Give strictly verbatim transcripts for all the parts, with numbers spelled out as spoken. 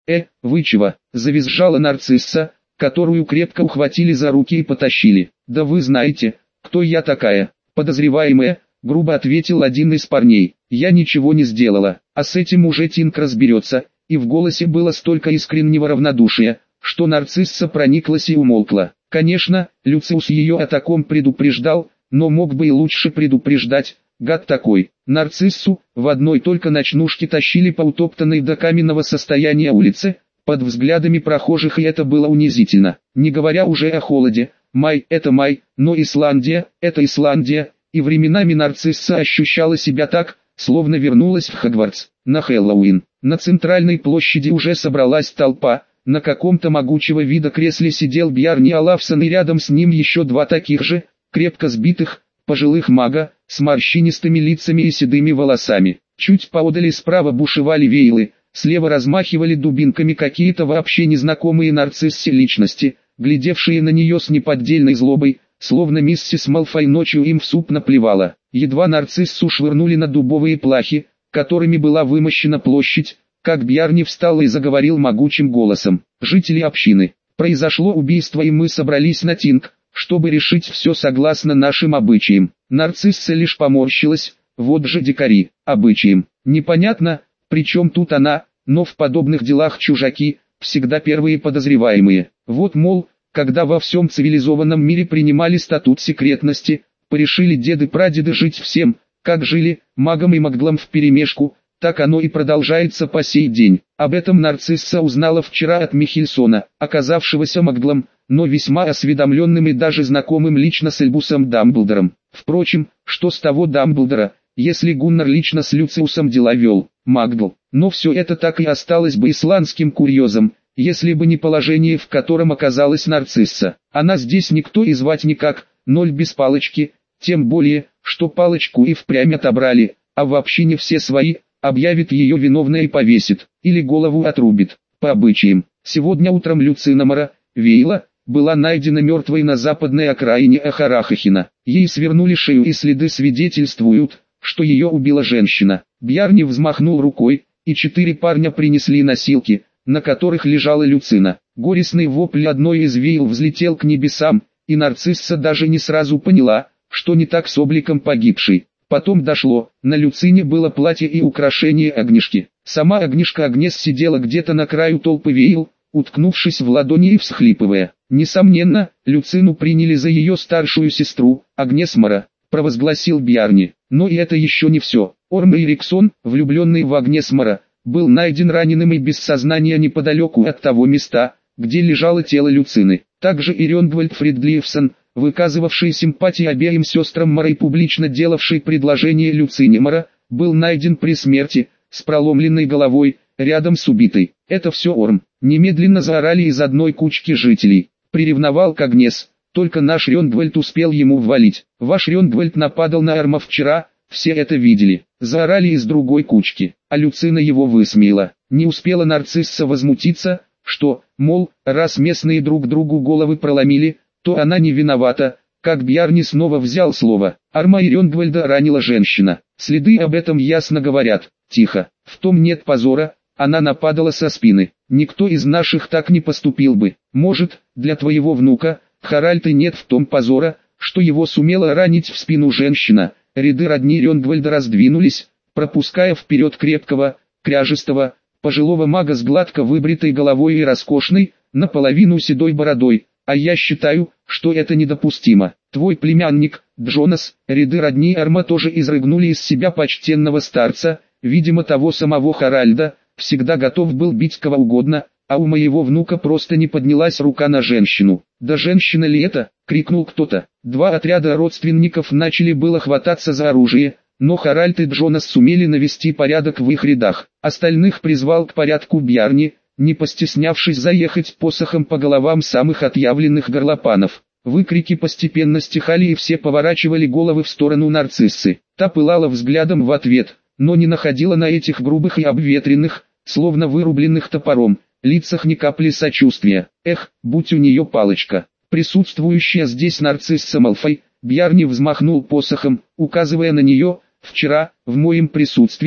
«Э, вы чего?» – завизжала нарцисса, которую крепко ухватили за руки и потащили. «Да вы знаете, кто я такая, подозреваемая», – грубо ответил один из парней. «Я ничего не сделала, а с этим уже Тинг разберется», и в голосе было столько искреннего равнодушия, что нарцисса прониклась и умолкла. Конечно, Люциус ее о таком предупреждал, но мог бы и лучше предупреждать, гад такой. Нарциссу в одной только ночнушке тащили по утоптанной до каменного состояния улице, под взглядами прохожих, и это было унизительно. Не говоря уже о холоде. Май – это май, но Исландия – это Исландия, и временами нарцисса ощущала себя так, словно вернулась в Хогвартс. На Хэллоуин. На центральной площади уже собралась толпа. На каком-то могучего вида кресле сидел Бьярни Олафсон, и рядом с ним еще два таких же, крепко сбитых, пожилых мага, с морщинистыми лицами и седыми волосами. Чуть поодаль и справа бушевали вейлы, слева размахивали дубинками какие-то вообще незнакомые нарциссе личности, глядевшие на нее с неподдельной злобой, словно миссис Малфой ночью им в суп наплевала. Едва нарциссу швырнули на дубовые плахи, которыми была вымощена площадь, как Бьярни встал и заговорил могучим голосом. «Жители общины, произошло убийство, и мы собрались на Тинг, чтобы решить все согласно нашим обычаям». Нарцисса лишь поморщилась. Вот же дикари, обычаям. Непонятно, при чем тут она, но в подобных делах чужаки всегда первые подозреваемые. Вот мол, когда во всем цивилизованном мире принимали статут секретности, порешили деды-прадеды жить всем, как жили, магом и маглом вперемешку. Так оно и продолжается по сей день. Об этом нарцисса узнала вчера от Михельсона, оказавшегося маглом, но весьма осведомленным и даже знакомым лично с Альбусом Дамблдором. Впрочем, что с того Дамблдора, если Гуннар лично с Люциусом дела вел, магл. Но все это так и осталось бы исландским курьезом, если бы не положение, в котором оказалась нарцисса. Она здесь никто и звать никак, ноль без палочки, тем более, что палочку и впрямь отобрали, а в общине все свои. Объявит ее виновной и повесит, или голову отрубит. По обычаям, сегодня утром Люциномара, Вейла, была найдена мертвой на западной окраине Ахарахахина. Ей свернули шею, и следы свидетельствуют, что ее убила женщина. Бьярни взмахнул рукой, и четыре парня принесли носилки, на которых лежала Люцина. Горестный вопль одной из Вейл взлетел к небесам, и нарцисса даже не сразу поняла, что не так с обликом погибшей. Потом дошло, на Люцине было платье и украшение Огнишки. Сама Огнишка Агнес сидела где-то на краю толпы Вейл, уткнувшись в ладони и всхлипывая. Несомненно, Люцину приняли за ее старшую сестру, Агнесмара, провозгласил Бьярни. Но и это еще не все. Орм Эриксон, влюбленный в Агнесмара, был найден раненым и без сознания неподалеку от того места, где лежало тело Люцины. Также и Рёнгвальд Фридлифсон, выказывавший симпатии обеим сестрам Мара и публично делавший предложение Люцине Мара, был найден при смерти, с проломленной головой, рядом с убитой. Это все Орм. Немедленно заорали из одной кучки жителей. Приревновал к Агнес, только наш Рёнгвальд успел ему ввалить. Ваш Рёнгвальд нападал на Орма вчера, все это видели. Заорали из другой кучки, а Люцина его высмеяла. Не успела нарцисса возмутиться, что, мол, раз местные друг другу головы проломили, то она не виновата, как Бьярни снова взял слово. Орма и Рёнгвальда ранила женщина. Следы об этом ясно говорят. Тихо. В том нет позора, она нападала со спины. Никто из наших так не поступил бы. Может, для твоего внука, Харальда, нет в том позора, что его сумела ранить в спину женщина. Ряды родни Рёнгвальда раздвинулись, пропуская вперед крепкого, кряжестого, пожилого мага с гладко выбритой головой и роскошной, наполовину седой бородой. А я считаю, что это недопустимо. Твой племянник, Джонас, ряды родни Орма тоже изрыгнули из себя почтенного старца, видимо того самого Харальда, всегда готов был бить кого угодно, а у моего внука просто не поднялась рука на женщину. «Да женщина ли это?» — крикнул кто-то. Два отряда родственников начали было хвататься за оружие, но Харальд и Джонас сумели навести порядок в их рядах. Остальных призвал к порядку Бьярни, не постеснявшись заехать посохом по головам самых отъявленных горлопанов. Выкрики постепенно стихали, и все поворачивали головы в сторону нарциссы. Та пылала взглядом в ответ, но не находила на этих грубых и обветренных, словно вырубленных топором, лицах ни капли сочувствия. Эх, будь у нее палочка. Присутствующая здесь нарцисса Малфой, Бьярни взмахнул посохом, указывая на нее. Вчера, в моем присутствии,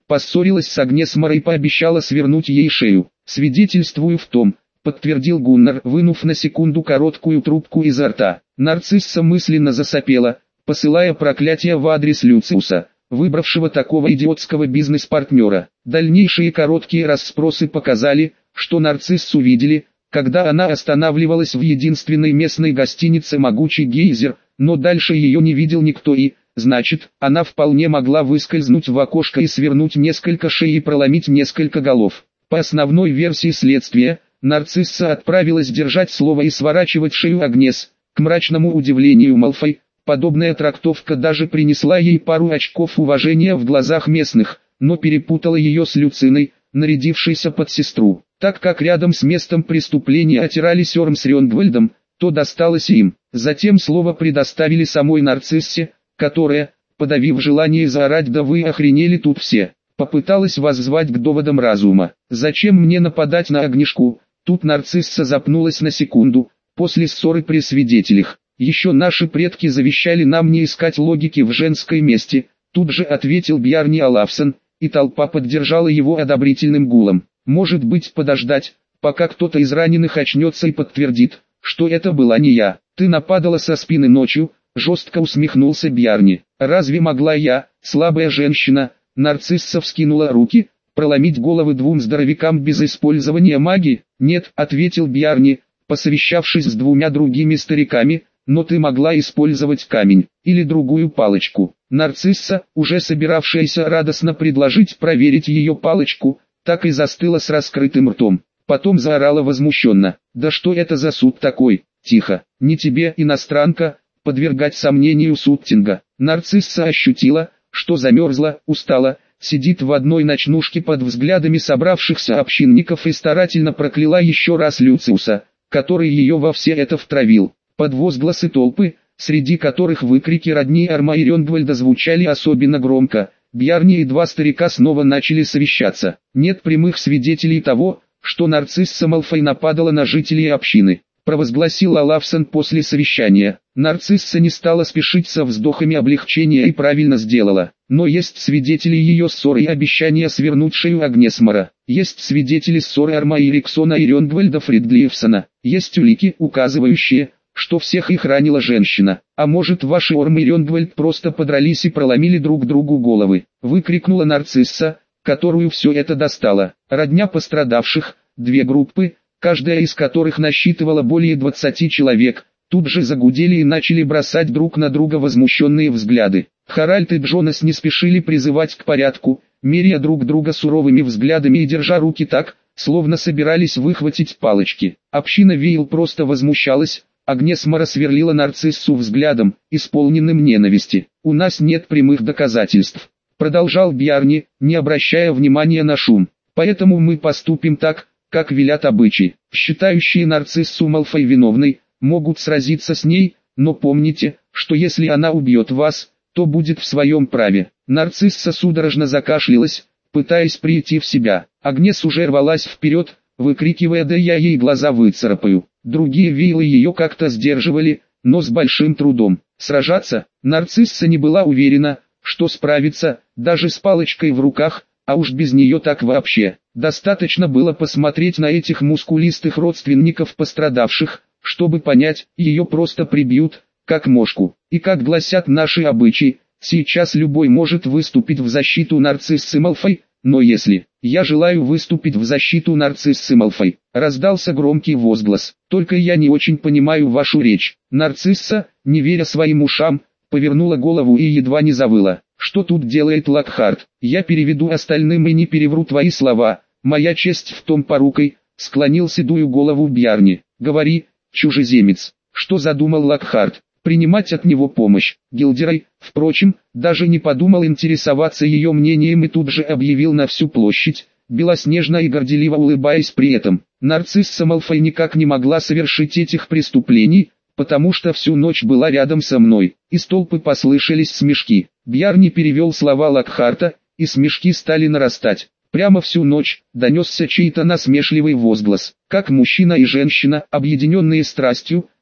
поссорилась с Агнесмарой и пообещала свернуть ей шею. «Свидетельствую в том», — подтвердил Гуннар, вынув на секунду короткую трубку изо рта. Нарцисса мысленно засопела, посылая проклятие в адрес Люциуса, выбравшего такого идиотского бизнес-партнера. Дальнейшие короткие расспросы показали, что Нарциссу видели, когда она останавливалась в единственной местной гостинице «Могучий гейзер», но дальше ее не видел никто и, значит, она вполне могла выскользнуть в окошко и свернуть несколько шеи и проломить несколько голов. По основной версии следствия, Нарцисса отправилась держать слово и сворачивать шею Агнес. К мрачному удивлению Малфой, подобная трактовка даже принесла ей пару очков уважения в глазах местных, но перепутала ее с Люциной, нарядившейся под сестру. Так как рядом с местом преступления отирались Орм с Рёнгвальдом, то досталось им. Затем слово предоставили самой Нарциссе, которая, подавив желание заорать «да вы охренели тут все», попыталась воззвать к доводам разума. «Зачем мне нападать на Огнешку?» Тут Нарцисса запнулась на секунду, после ссоры при свидетелях. «Еще наши предки завещали нам не искать логики в женской мести», тут же ответил Бjarni Олафсон, и толпа поддержала его одобрительным гулом. «Может быть подождать, пока кто-то из раненых очнется и подтвердит, что это была не я. Ты нападала со спины ночью», жестко усмехнулся Бjarni. «Разве могла я, слабая женщина?» Нарцисса вскинула руки, проломить головы двум здоровякам без использования магии? «Нет», ответил Бjarni, посовещавшись с двумя другими стариками, «но ты могла использовать камень, или другую палочку». Нарцисса, уже собиравшаяся радостно предложить проверить ее палочку, так и застыла с раскрытым ртом. Потом заорала возмущенно: «Да что это за суд такой?» «Тихо, не тебе, иностранка, подвергать сомнению Суттинга». Нарцисса ощутила, что замерзла, устала, сидит в одной ночнушке под взглядами собравшихся общинников и старательно прокляла еще раз Люциуса, который ее во все это втравил. Под возгласы толпы, среди которых выкрики родни Орма и Рёнгвальда звучали особенно громко, Бjarni и два старика снова начали совещаться. «Нет прямых свидетелей того, что Нарцисса Малфой нападала на жителей общины», провозгласил Олафсон после совещания. Нарцисса не стала спешить со вздохами облегчения и правильно сделала. Но есть свидетели ее ссоры и обещания свернуть шею Агнесмара. Есть свидетели ссоры Орма Эриксона и Рёнгвальда Фридлифсона. Есть улики, указывающие, что всех их ранила женщина. «А может, ваши Орм и Рёнгвальд просто подрались и проломили друг другу головы?» выкрикнула Нарцисса, которую все это достало. Родня пострадавших, две группы, каждая из которых насчитывала более двадцати человек, тут же загудели и начали бросать друг на друга возмущенные взгляды. Харальд и Джонас не спешили призывать к порядку, меряя друг друга суровыми взглядами и держа руки так, словно собирались выхватить палочки. Община Вейл просто возмущалась, Агнесмара сверлила Нарциссу взглядом, исполненным ненависти. «У нас нет прямых доказательств», продолжал Бjarni, не обращая внимания на шум. «Поэтому мы поступим так, как велят обычаи. Считающие Нарциссу Малфой виновной, могут сразиться с ней, но помните, что если она убьет вас, то будет в своем праве». Нарцисса судорожно закашлялась, пытаясь прийти в себя. Агнес уже рвалась вперед, выкрикивая: «Да я ей глаза выцарапаю». Другие вейлы ее как-то сдерживали, но с большим трудом. Сражаться? Нарцисса не была уверена, что справится, даже с палочкой в руках, а уж без нее так вообще. Достаточно было посмотреть на этих мускулистых родственников пострадавших, чтобы понять, ее просто прибьют, как мошку. И как гласят наши обычаи, сейчас любой может выступить в защиту Нарциссы Малфой, но если «я желаю выступить в защиту Нарциссы Малфой», раздался громкий возглас. «Только я не очень понимаю вашу речь». Нарцисса, не веря своим ушам, повернула голову и едва не завыла. «Что тут делает Локхарт? Я переведу остальным и не перевру твои слова. Моя честь в том порукой», склонил седую голову Бjarni. «Говори, чужеземец, что задумал Локхарт?» Принимать от него помощь. Гилдерай, впрочем, даже не подумал интересоваться ее мнением и тут же объявил на всю площадь, белоснежно и горделиво улыбаясь при этом: «Нарцисса Малфой никак не могла совершить этих преступлений, потому что всю ночь была рядом со мной». Из толпы послышались смешки. Бjarni перевел слова Локхарта, и смешки стали нарастать. Прямо всю ночь донесся чей-то насмешливый возглас. Как мужчина и женщина, объединенные страстью,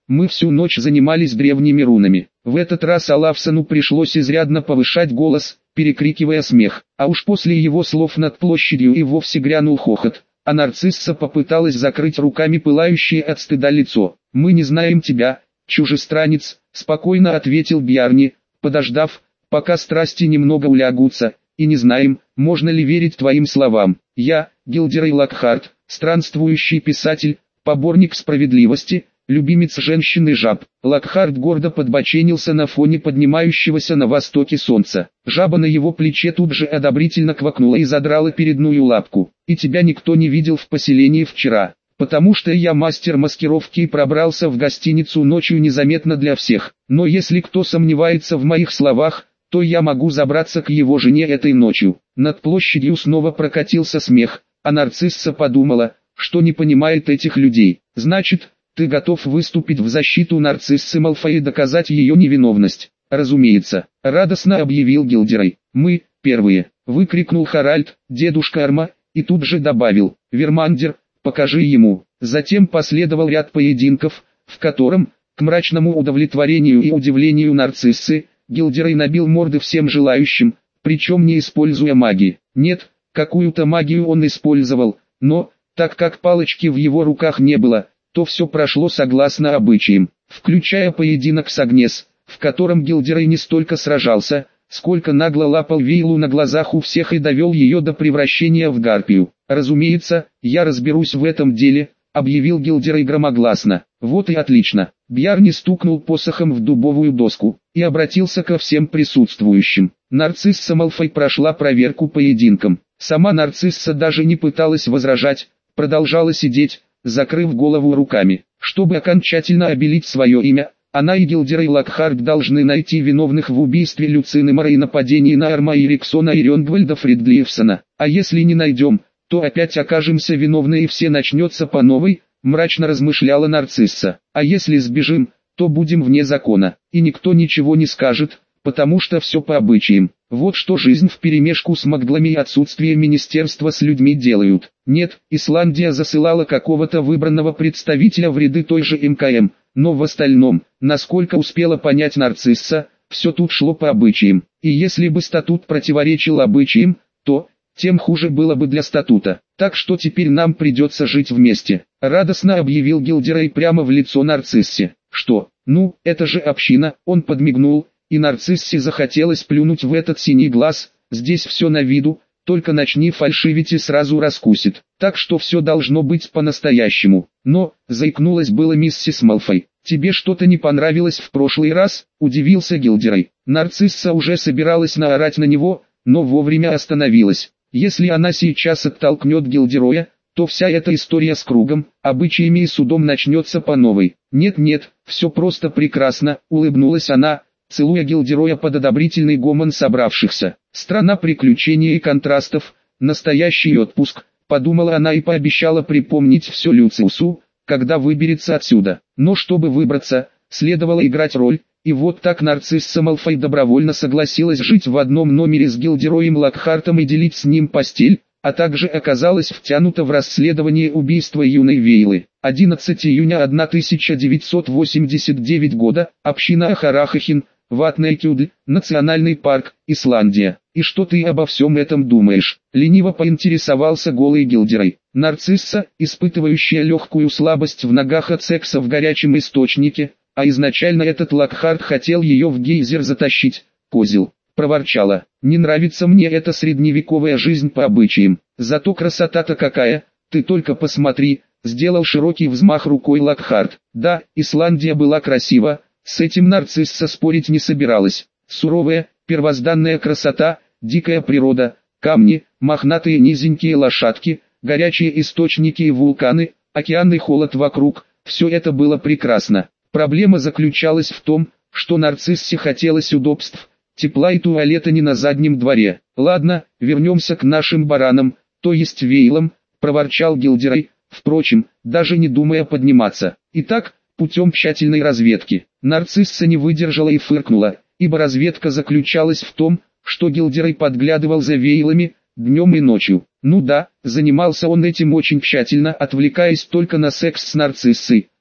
Мы всю ночь занимались древними рунами. В этот раз Алафсону пришлось изрядно повышать голос, перекрикивая смех. А уж после его слов над площадью и вовсе грянул хохот, а нарцисса попыталась закрыть руками пылающее от стыда лицо. «Мы не знаем тебя, чужестранец», — спокойно ответил Бьярни, подождав, пока страсти немного улягутся, «и не знаем, можно ли верить твоим словам. Я, Гилдерей Локхарт, странствующий писатель, поборник справедливости, любимец женщин и жаб». Локхарт гордо подбоченился на фоне поднимающегося на востоке солнца. Жаба на его плече тут же одобрительно квакнула и задрала переднюю лапку. «И тебя никто не видел в поселении вчера, потому что я мастер маскировки и пробрался в гостиницу ночью незаметно для всех. Но если кто сомневается в моих словах, то я могу забраться к его жене этой ночью». Над площадью снова прокатился смех, а нарцисса подумала, что не понимает этих людей. «Значит, ты готов выступить в защиту нарциссы Малфой и доказать ее невиновность?» «Разумеется», — радостно объявил Гилдерей. «Мы, первые», — выкрикнул Харальд, дедушка Арма, и тут же добавил: «Вермандер, покажи ему». Затем последовал ряд поединков, в котором, к мрачному удовлетворению и удивлению нарциссы, Гилдерей набил морды всем желающим, причем не используя магии. Нет, какую-то магию он использовал, но, так как палочки в его руках не было, то все прошло согласно обычаям, включая поединок с Агнес, в котором Гилдерей не столько сражался, сколько нагло лапал Вейлу на глазах у всех и довел ее до превращения в гарпию. «Разумеется, я разберусь в этом деле», — объявил Гилдерей громогласно. «Вот и отлично». Бьярни стукнул посохом в дубовую доску и обратился ко всем присутствующим. Нарцисса Малфой прошла проверку поединком. Сама нарцисса даже не пыталась возражать, продолжала сидеть, закрыв голову руками. Чтобы окончательно обелить свое имя, она и Гилдерей Локхарт должны найти виновных в убийстве Люцины Мара и нападении на Арма Эриксона и Рёнгвальда Фридлифсона. А если не найдем, то опять окажемся виновны и все начнется по новой, мрачно размышляла нарцисса. А если сбежим, то будем вне закона, и никто ничего не скажет, потому что все по обычаям. Вот что жизнь вперемешку с маглами и отсутствие министерства с людьми делают. Нет, Исландия засылала какого-то выбранного представителя в ряды той же МКМ, но в остальном, насколько успела понять нарцисса, все тут шло по обычаям. И если бы статут противоречил обычаям, то тем хуже было бы для статута. Так что теперь нам придется жить вместе», — радостно объявил Гилдерей прямо в лицо нарциссе. «Что? Ну, это же община», — он подмигнул, и нарциссе захотелось плюнуть в этот синий глаз. «Здесь все на виду, только начни фальшивить и сразу раскусит. Так что все должно быть по-настоящему». «Но», — заикнулась было миссис Малфой, — «тебе что-то не понравилось в прошлый раз?» — удивился Гилдерей. Нарцисса уже собиралась наорать на него, но вовремя остановилась. Если она сейчас оттолкнет Гилдероя, то вся эта история с кругом, обычаями и судом начнется по новой. «Нет-нет, все просто прекрасно», — улыбнулась она, целуя Гилдероя под одобрительный гомон собравшихся. «Страна приключений и контрастов, настоящий отпуск», — подумала она и пообещала припомнить все Люциусу, когда выберется отсюда. Но чтобы выбраться, следовало играть роль. И вот так нарцисса Малфой добровольно согласилась жить в одном номере с Гилдероем Локхартом и делить с ним постель, а также оказалась втянута в расследование убийства юной Вейлы. одиннадцатого июня тысяча девятьсот восемьдесят девятого года, община Ахарахахин, Ватнекюдль, Национальный парк, Исландия. «И что ты обо всем этом думаешь?» — лениво поинтересовался голый Гилдерей. Нарцисса, испытывающая легкую слабость в ногах от секса в горячем источнике, а изначально этот Локхарт хотел ее в гейзер затащить, козел, проворчала. «Не нравится мне эта средневековая жизнь по обычаям, зато красота-то какая, ты только посмотри», сделал широкий взмах рукой Локхарт. Да, Исландия была красива, с этим нарцисса спорить не собиралась. Суровая, первозданная красота, дикая природа, камни, мохнатые низенькие лошадки, горячие источники и вулканы, океанный холод вокруг, все это было прекрасно. Проблема заключалась в том, что нарциссе хотелось удобств, тепла и туалета не на заднем дворе. «Ладно, вернемся к нашим баранам, то есть Вейлам», — проворчал Гилдерей, впрочем, даже не думая подниматься. Итак, путем тщательной разведки. Нарцисса не выдержала и фыркнула, ибо разведка заключалась в том, что Гилдерей подглядывал за Вейлами, днем и ночью. Ну да, занимался он этим очень тщательно, отвлекаясь только на секс с нарциссой,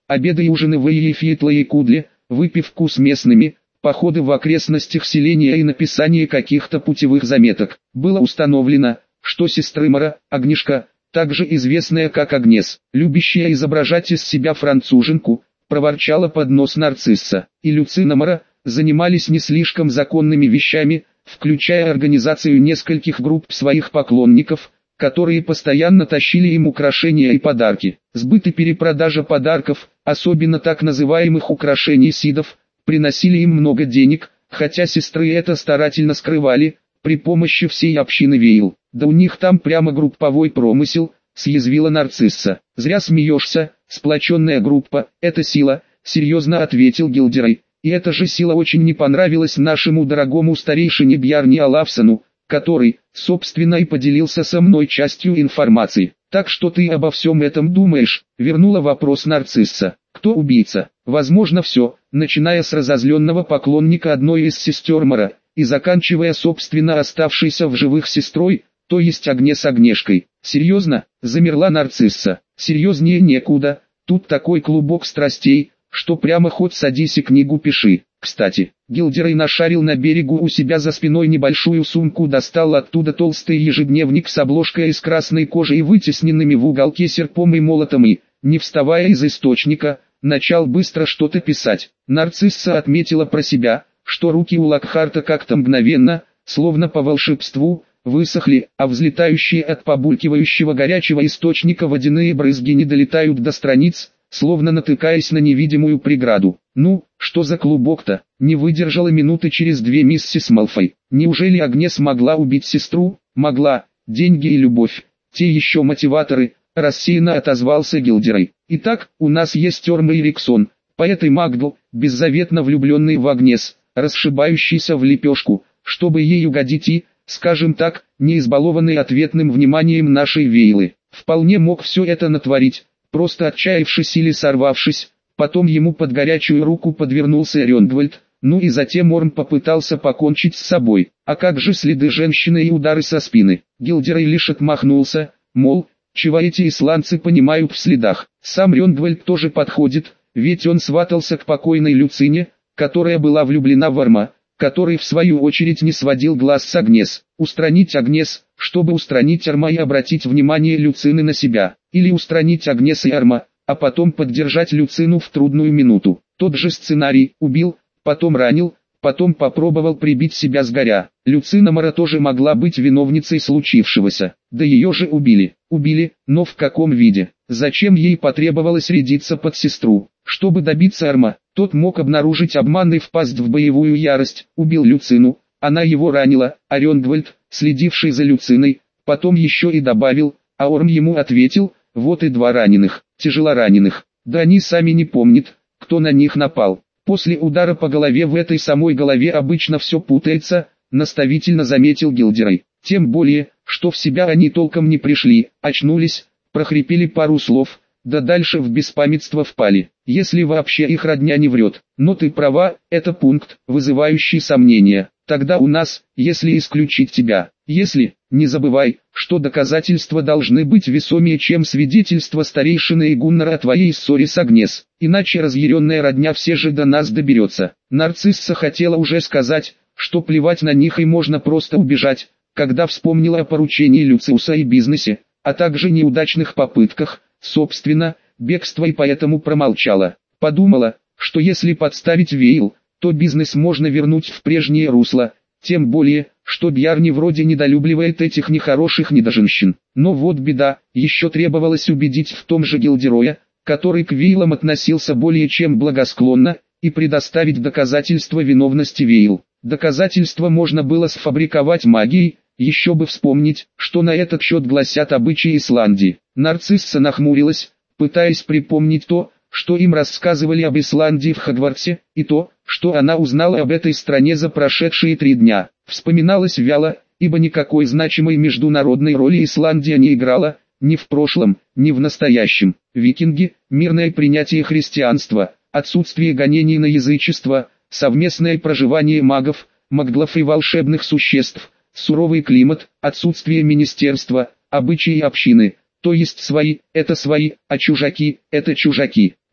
обеды и ужины в Иефитле и Кудле, выпивку с местными, походы в окрестностях селения и написание каких-то путевых заметок. Было установлено, что сестры Мара, Агнешка, также известная как Агнес, любящая изображать из себя француженку, проворчала под нос Нарцисса, и Люцина Мара, занимались не слишком законными вещами, включая организацию нескольких групп своих поклонников, которые постоянно тащили им украшения и подарки. Сбыт и перепродажа подарков, особенно так называемых украшений сидов, приносили им много денег, хотя сестры это старательно скрывали, при помощи всей общины Вейл. Да у них там прямо групповой промысел, съязвила Нарцисса. Зря смеешься, сплоченная группа – это сила, серьезно ответил Гилдерой. И эта же сила очень не понравилась нашему дорогому старейшине Бьярни Олафсону, который, собственно, и поделился со мной частью информации. Так что ты обо всем этом думаешь? Вернула вопрос Нарцисса. Кто убийца? Возможно все, начиная с разозленного поклонника одной из сестер Мара, и заканчивая собственно оставшейся в живых сестрой, то есть Агнес Агнешкой. Серьезно? Замерла Нарцисса. Серьезнее некуда, тут такой клубок страстей, что прямо хоть садись и книгу пиши. Кстати, Гилдерой нашарил на берегу у себя за спиной небольшую сумку, достал оттуда толстый ежедневник с обложкой из красной кожи и вытесненными в уголке серпом и молотом и, не вставая из источника, начал быстро что-то писать. Нарцисса отметила про себя, что руки у Локхарта как-то мгновенно, словно по волшебству, высохли, а взлетающие от побулькивающего горячего источника водяные брызги не долетают до страниц, словно натыкаясь на невидимую преграду. Ну, что за клубок-то? Не выдержала минуты через две миссис Малфой. Неужели Агнес могла убить сестру? Могла. Деньги и любовь. Те еще мотиваторы, рассеянно отозвался Гилдерой. Итак, у нас есть Орм Эриксон, поэт и Магдл, беззаветно влюбленный в Агнес, расшибающийся в лепешку, чтобы ей угодить и, скажем так, не избалованный ответным вниманием нашей Вейлы. Вполне мог все это натворить, просто отчаявшись или сорвавшись. Потом ему под горячую руку подвернулся Рёнгвальд, ну и затем Орм попытался покончить с собой. А как же следы женщины и удары со спины? Гилдерой лишь отмахнулся, мол, чего эти исландцы понимают в следах. Сам Рёнгвальд тоже подходит, ведь он сватался к покойной Люцине, которая была влюблена в Орма, который в свою очередь не сводил глаз с Агнес. Устранить Агнес, чтобы устранить Орма и обратить внимание Люцины на себя. Или устранить Агнес и Орма, а потом поддержать Люцину в трудную минуту. Тот же сценарий: убил, потом ранил, потом попробовал прибить себя с горя. Люцина Мара тоже могла быть виновницей случившегося. Да ее же убили. Убили, но в каком виде? Зачем ей потребовалось рядиться под сестру? Чтобы добиться Орма, тот мог обнаружить обман и впасть в боевую ярость. Убил Люцину, она его ранила, а Рёнгвальд, следивший за Люциной, потом еще и добавил, а Орм ему ответил: вот и два раненых, тяжелораненых. Да они сами не помнят, кто на них напал. После удара по голове в этой самой голове обычно все путается, наставительно заметил Гилдерой. Тем более, что в себя они толком не пришли, очнулись, прохрипели пару слов, да дальше в беспамятство впали. Если вообще их родня не врет. Но ты права, это пункт, вызывающий сомнения. Тогда у нас, если исключить тебя, если, не забывай, что доказательства должны быть весомее, чем свидетельство старейшины и Гуннара о твоей ссоре с Агнес, иначе разъяренная родня все же до нас доберется. Нарцисса хотела уже сказать, что плевать на них и можно просто убежать, когда вспомнила о поручении Люциуса и бизнесе, а также неудачных попытках, собственно, бегства, и поэтому промолчала. Подумала, что если подставить Вейл, то бизнес можно вернуть в прежнее русло, тем более, что Бьярни вроде недолюбливает этих нехороших недоженщин. Но вот беда, еще требовалось убедить в том же Гилдероя, который к Вейлам относился более чем благосклонно, и предоставить доказательства виновности Вейл. Доказательства можно было сфабриковать магией, еще бы вспомнить, что на этот счет гласят обычаи Исландии. Нарцисса нахмурилась, пытаясь припомнить то, что им рассказывали об Исландии в Хогвартсе, и то, что она узнала об этой стране за прошедшие три дня. Вспоминалось вяло, ибо никакой значимой международной роли Исландия не играла, ни в прошлом, ни в настоящем. Викинги, мирное принятие христианства, отсутствие гонений на язычество, совместное проживание магов, магдлов и волшебных существ, суровый климат, отсутствие министерства, обычаи общины, то есть свои, это свои, а чужаки, это чужаки.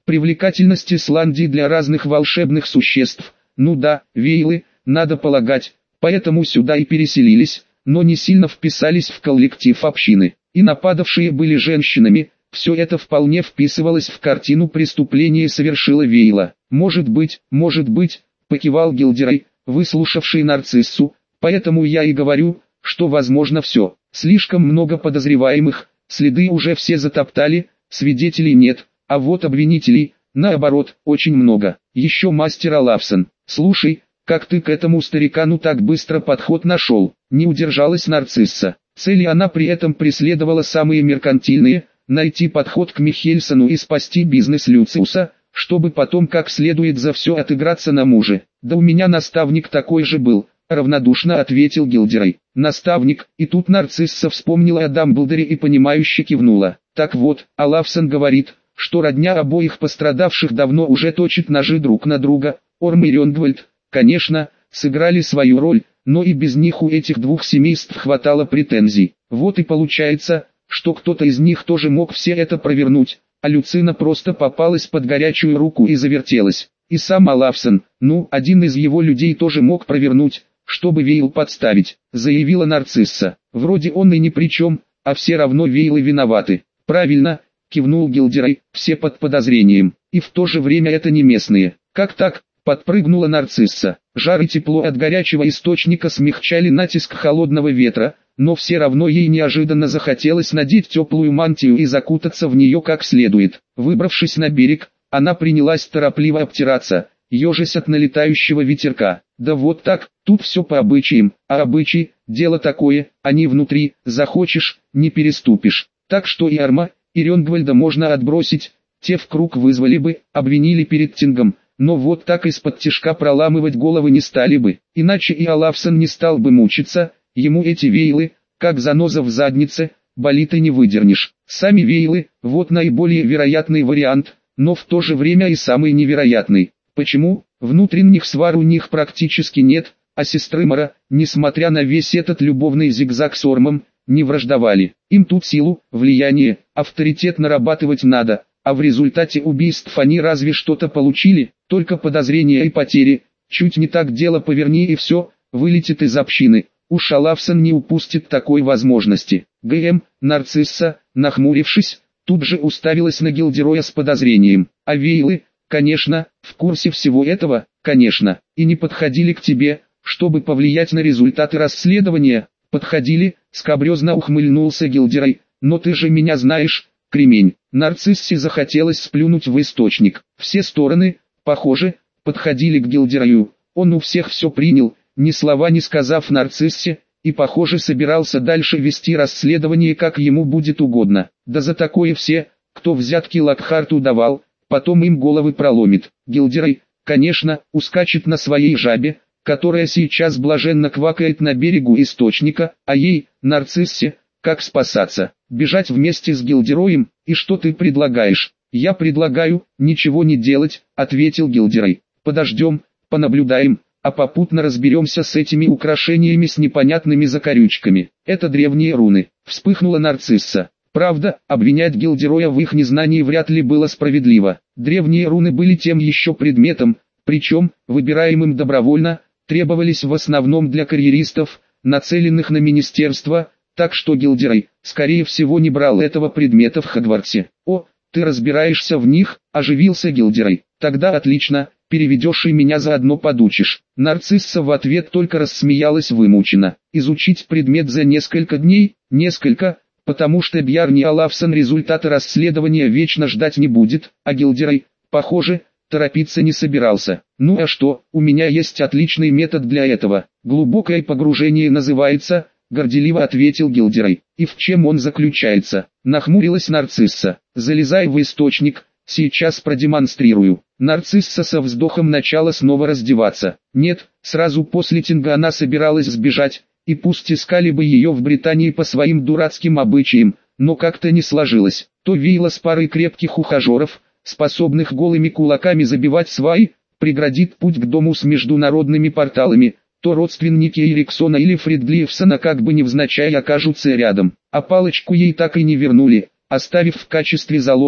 Привлекательность Исландии для разных волшебных существ. Ну да, вейлы, надо полагать, поэтому сюда и переселились, но не сильно вписались в коллектив общины. И нападавшие были женщинами, все это вполне вписывалось в картину преступления совершила Вейла. Может быть, может быть, покивал Гилдерой, выслушавший нарциссу, поэтому я и говорю, что возможно все. Слишком много подозреваемых, следы уже все затоптали, свидетелей нет, а вот обвинителей, наоборот, очень много. Еще мастер Олафсон. Слушай, как ты к этому старикану так быстро подход нашел? Не удержалась нарцисса. Цели она при этом преследовала самые меркантильные, найти подход к Михельсону и спасти бизнес Люциуса, чтобы потом как следует за все отыграться на муже. Да у меня наставник такой же был, равнодушно ответил Гилдерой. Наставник, и тут нарцисса вспомнила о Дамблдоре и понимающе кивнула. Так вот, Олафсон говорит, что родня обоих пострадавших давно уже точит ножи друг на друга. Орм и Рёнгвальд, конечно, сыграли свою роль, но и без них у этих двух семейств хватало претензий. Вот и получается, что кто-то из них тоже мог все это провернуть, а Люцина просто попалась под горячую руку и завертелась. И сам Олафсон, ну, один из его людей тоже мог провернуть, чтобы Вейл подставить, заявила нарцисса. Вроде он и ни при чем, а все равно Вейлы виноваты. Правильно, кивнул Гилдерой, все под подозрением, и в то же время это не местные. Как так? Подпрыгнула нарцисса. Жар и тепло от горячего источника смягчали натиск холодного ветра, но все равно ей неожиданно захотелось надеть теплую мантию и закутаться в нее как следует. Выбравшись на берег, она принялась торопливо обтираться, ежась от налетающего ветерка. Да вот так, тут все по обычаям, а обычаи, дело такое, они внутри, захочешь, не переступишь. Так что и Арма, и Рёнгвальда можно отбросить, те в круг вызвали бы, обвинили перед Тингом. Но вот так из-под тишка проламывать головы не стали бы, иначе и Олафсон не стал бы мучиться, ему эти вейлы, как заноза в заднице, болит и не выдернешь. Сами вейлы, вот наиболее вероятный вариант, но в то же время и самый невероятный. Почему? Внутренних свар у них практически нет, а сестры Мара, несмотря на весь этот любовный зигзаг с Ормом, не враждовали. Им тут силу, влияние, авторитет нарабатывать надо. А в результате убийств они разве что-то получили, только подозрения и потери. Чуть не так дело поверни и все, вылетит из общины. Уж Олафсон не упустит такой возможности. ГМ, нарцисса, нахмурившись, тут же уставилась на Гилдероя с подозрением. А Вейлы, конечно, в курсе всего этого, конечно, и не подходили к тебе, чтобы повлиять на результаты расследования. Подходили, скабрезно ухмыльнулся Гилдерой, но ты же меня знаешь, кремень. Нарциссе захотелось сплюнуть в источник. Все стороны, похоже, подходили к Гилдерою. Он у всех все принял, ни слова не сказав нарциссе, и похоже собирался дальше вести расследование как ему будет угодно. Да за такое все, кто взятки Локхарту давал, потом им головы проломит. Гилдерой, конечно, ускачет на своей жабе, которая сейчас блаженно квакает на берегу источника, а ей, нарциссе, как спасаться? Бежать вместе с Гилдероем? И что ты предлагаешь? Я предлагаю, ничего не делать, ответил Гилдерой. Подождем, понаблюдаем, а попутно разберемся с этими украшениями с непонятными закорючками. Это древние руны. Вспыхнула нарцисса. Правда, обвинять Гилдероя в их незнании вряд ли было справедливо. Древние руны были тем еще предметом, причем, выбираемым добровольно, требовались в основном для карьеристов, нацеленных на министерство, так что Гилдерой, скорее всего, не брал этого предмета в Хогвартсе. О, ты разбираешься в них, оживился Гилдерой. Тогда отлично, переведешь и меня заодно подучишь. Нарцисса в ответ только рассмеялась вымученно. Изучить предмет за несколько дней, несколько, потому что Бьярни Олафсон результаты расследования вечно ждать не будет, а Гилдерой, похоже, торопиться не собирался. Ну а что, у меня есть отличный метод для этого. Глубокое погружение называется, горделиво ответил Гилдерой. И в чем он заключается? Нахмурилась нарцисса. Залезай в источник, сейчас продемонстрирую. Нарцисса со вздохом начала снова раздеваться. Нет, сразу после Тинга она собиралась сбежать, и пусть искали бы ее в Британии по своим дурацким обычаям, но как-то не сложилось. То Вейла с парой крепких ухажеров, способных голыми кулаками забивать сваи, преградит путь к дому с международными порталами, то родственники Эриксона или Фридглиевсона как бы невзначай окажутся рядом. А палочку ей так и не вернули, оставив в качестве залога,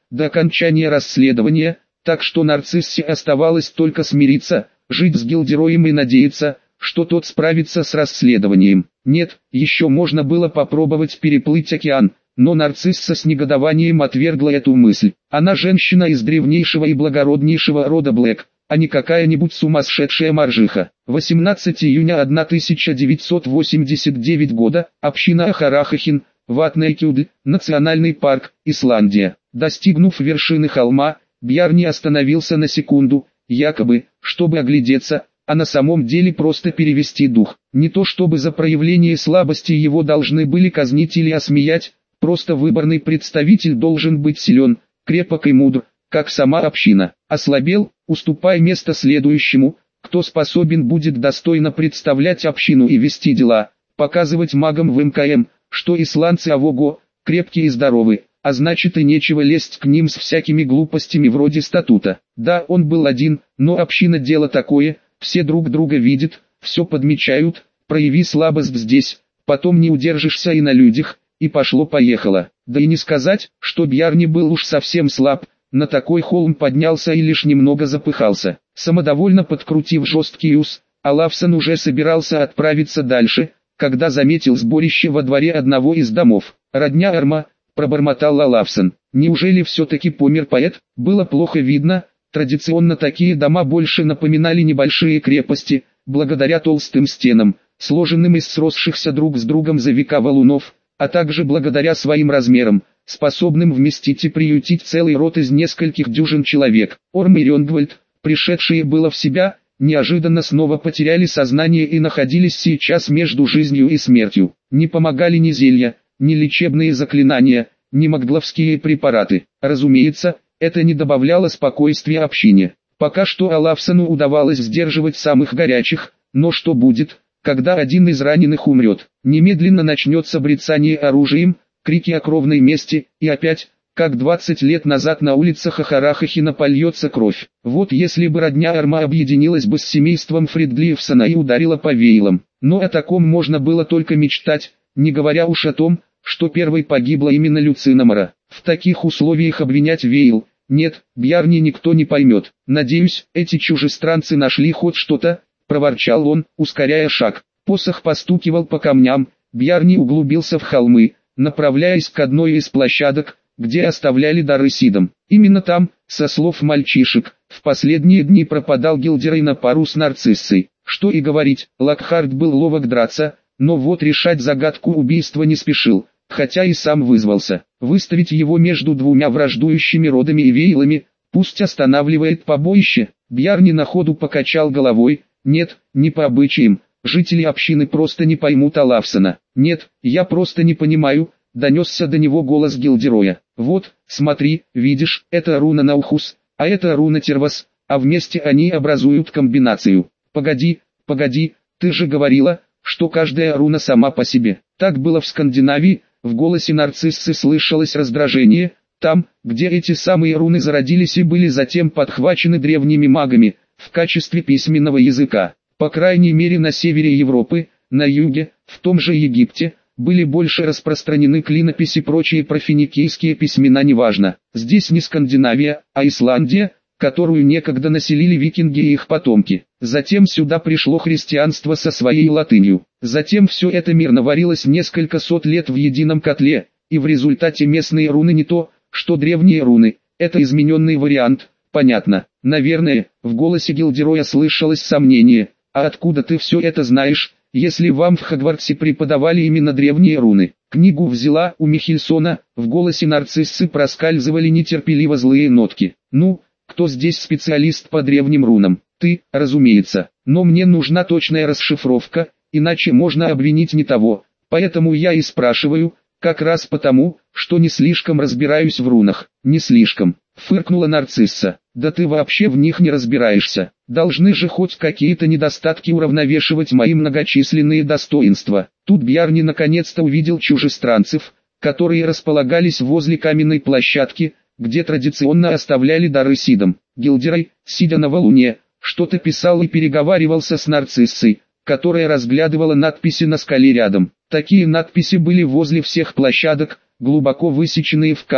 до окончания расследования, так что Нарциссе оставалось только смириться, жить с Гильдероем и надеяться, что тот справится с расследованием. Нет, еще можно было попробовать переплыть океан, но Нарцисса с негодованием отвергла эту мысль. Она женщина из древнейшего и благороднейшего рода Блэк, а не какая-нибудь сумасшедшая моржиха. восемнадцатого июня тысяча девятьсот восемьдесят девятого года, община Ахарахахин, Ватнейкюд, Национальный парк, Исландия. Достигнув вершины холма, Бjarni остановился на секунду, якобы, чтобы оглядеться, а на самом деле просто перевести дух. Не то чтобы за проявление слабости его должны были казнить или осмеять, просто выборный представитель должен быть силен, крепок и мудр, как сама община. Ослабел, уступая место следующему, кто способен будет достойно представлять общину и вести дела, показывать магам в эм ка эм, что исландцы авого, крепкие и здоровы, а значит и нечего лезть к ним с всякими глупостями вроде статута. Да, он был один, но община дело такое, все друг друга видят, все подмечают, прояви слабость здесь, потом не удержишься и на людях, и пошло-поехало. Да и не сказать, что Бjarni был уж совсем слаб, на такой холм поднялся и лишь немного запыхался. Самодовольно подкрутив жесткий ус, Олафсон уже собирался отправиться дальше, когда заметил сборище во дворе одного из домов. «Родня Арма», — пробормотал Олафсон. «Неужели все-таки помер поэт?» Было плохо видно, традиционно такие дома больше напоминали небольшие крепости, благодаря толстым стенам, сложенным из сросшихся друг с другом за века валунов, а также благодаря своим размерам, способным вместить и приютить целый род из нескольких дюжин человек. Орм и Рёнгвальд, пришедшие было в себя, неожиданно снова потеряли сознание и находились сейчас между жизнью и смертью. Не помогали ни зелья, ни лечебные заклинания, ни магдловские препараты. Разумеется, это не добавляло спокойствия общине. Пока что Олафсону удавалось сдерживать самых горячих, но что будет, когда один из раненых умрет? Немедленно начнется брецание оружием, крики о кровной мести, и опять, как двадцать лет назад на улицах Ахарахахина польется кровь. Вот если бы родня Арма объединилась бы с семейством Фридлифсона и ударила по Вейлам. Но о таком можно было только мечтать, не говоря уж о том, что первой погибла именно Люцинамара. В таких условиях обвинять Вейл, нет, Бjarni никто не поймет. «Надеюсь, эти чужестранцы нашли хоть что-то», — проворчал он, ускоряя шаг. Посох постукивал по камням, Бjarni углубился в холмы, направляясь к одной из площадок, где оставляли дары Сидам. Именно там, со слов мальчишек, в последние дни пропадал Гильдерой на пару с Нарциссой. Что и говорить, Локхард был ловок драться, но вот решать загадку убийства не спешил, хотя и сам вызвался. Выставить его между двумя враждующими родами и Вейлами, пусть останавливает побоище. Бjarni на ходу покачал головой. Нет, не по обычаям, жители общины просто не поймут Олафсона. Нет, я просто не понимаю, донесся до него голос Гильдероя. Вот, смотри, видишь, это руна Наухус, а это руна Тервас, а вместе они образуют комбинацию. Погоди, погоди, ты же говорила, что каждая руна сама по себе. Так было в Скандинавии. В голосе Нарциссы слышалось раздражение. Там, где эти самые руны зародились и были затем подхвачены древними магами, в качестве письменного языка. По крайней мере на севере Европы, на юге, в том же Египте, были больше распространены клинописи, прочие профиникийские письмена неважно. Здесь не Скандинавия, а Исландия, которую некогда населили викинги и их потомки. Затем сюда пришло христианство со своей латынью. Затем все это мирно варилось несколько сот лет в едином котле, и в результате местные руны не то, что древние руны, это измененный вариант, понятно. Наверное, в голосе Гильдероя слышалось сомнение. А откуда ты все это знаешь, если вам в Хогвартсе преподавали именно древние руны? Книгу взяла у Михельсона, в голосе Нарциссы проскальзывали нетерпеливо злые нотки. Ну, кто здесь специалист по древним рунам? Ты, разумеется. Но мне нужна точная расшифровка, иначе можно обвинить не того. Поэтому я и спрашиваю, как раз потому, что не слишком разбираюсь в рунах. Не слишком, фыркнула Нарцисса. Да ты вообще в них не разбираешься. Должны же хоть какие-то недостатки уравновешивать мои многочисленные достоинства. Тут Бjarni наконец-то увидел чужестранцев, которые располагались возле каменной площадки, где традиционно оставляли дары Сидам. Гильдерой, сидя на валуне, что-то писал и переговаривался с Нарциссой, которая разглядывала надписи на скале рядом. Такие надписи были возле всех площадок, глубоко высеченные в камне,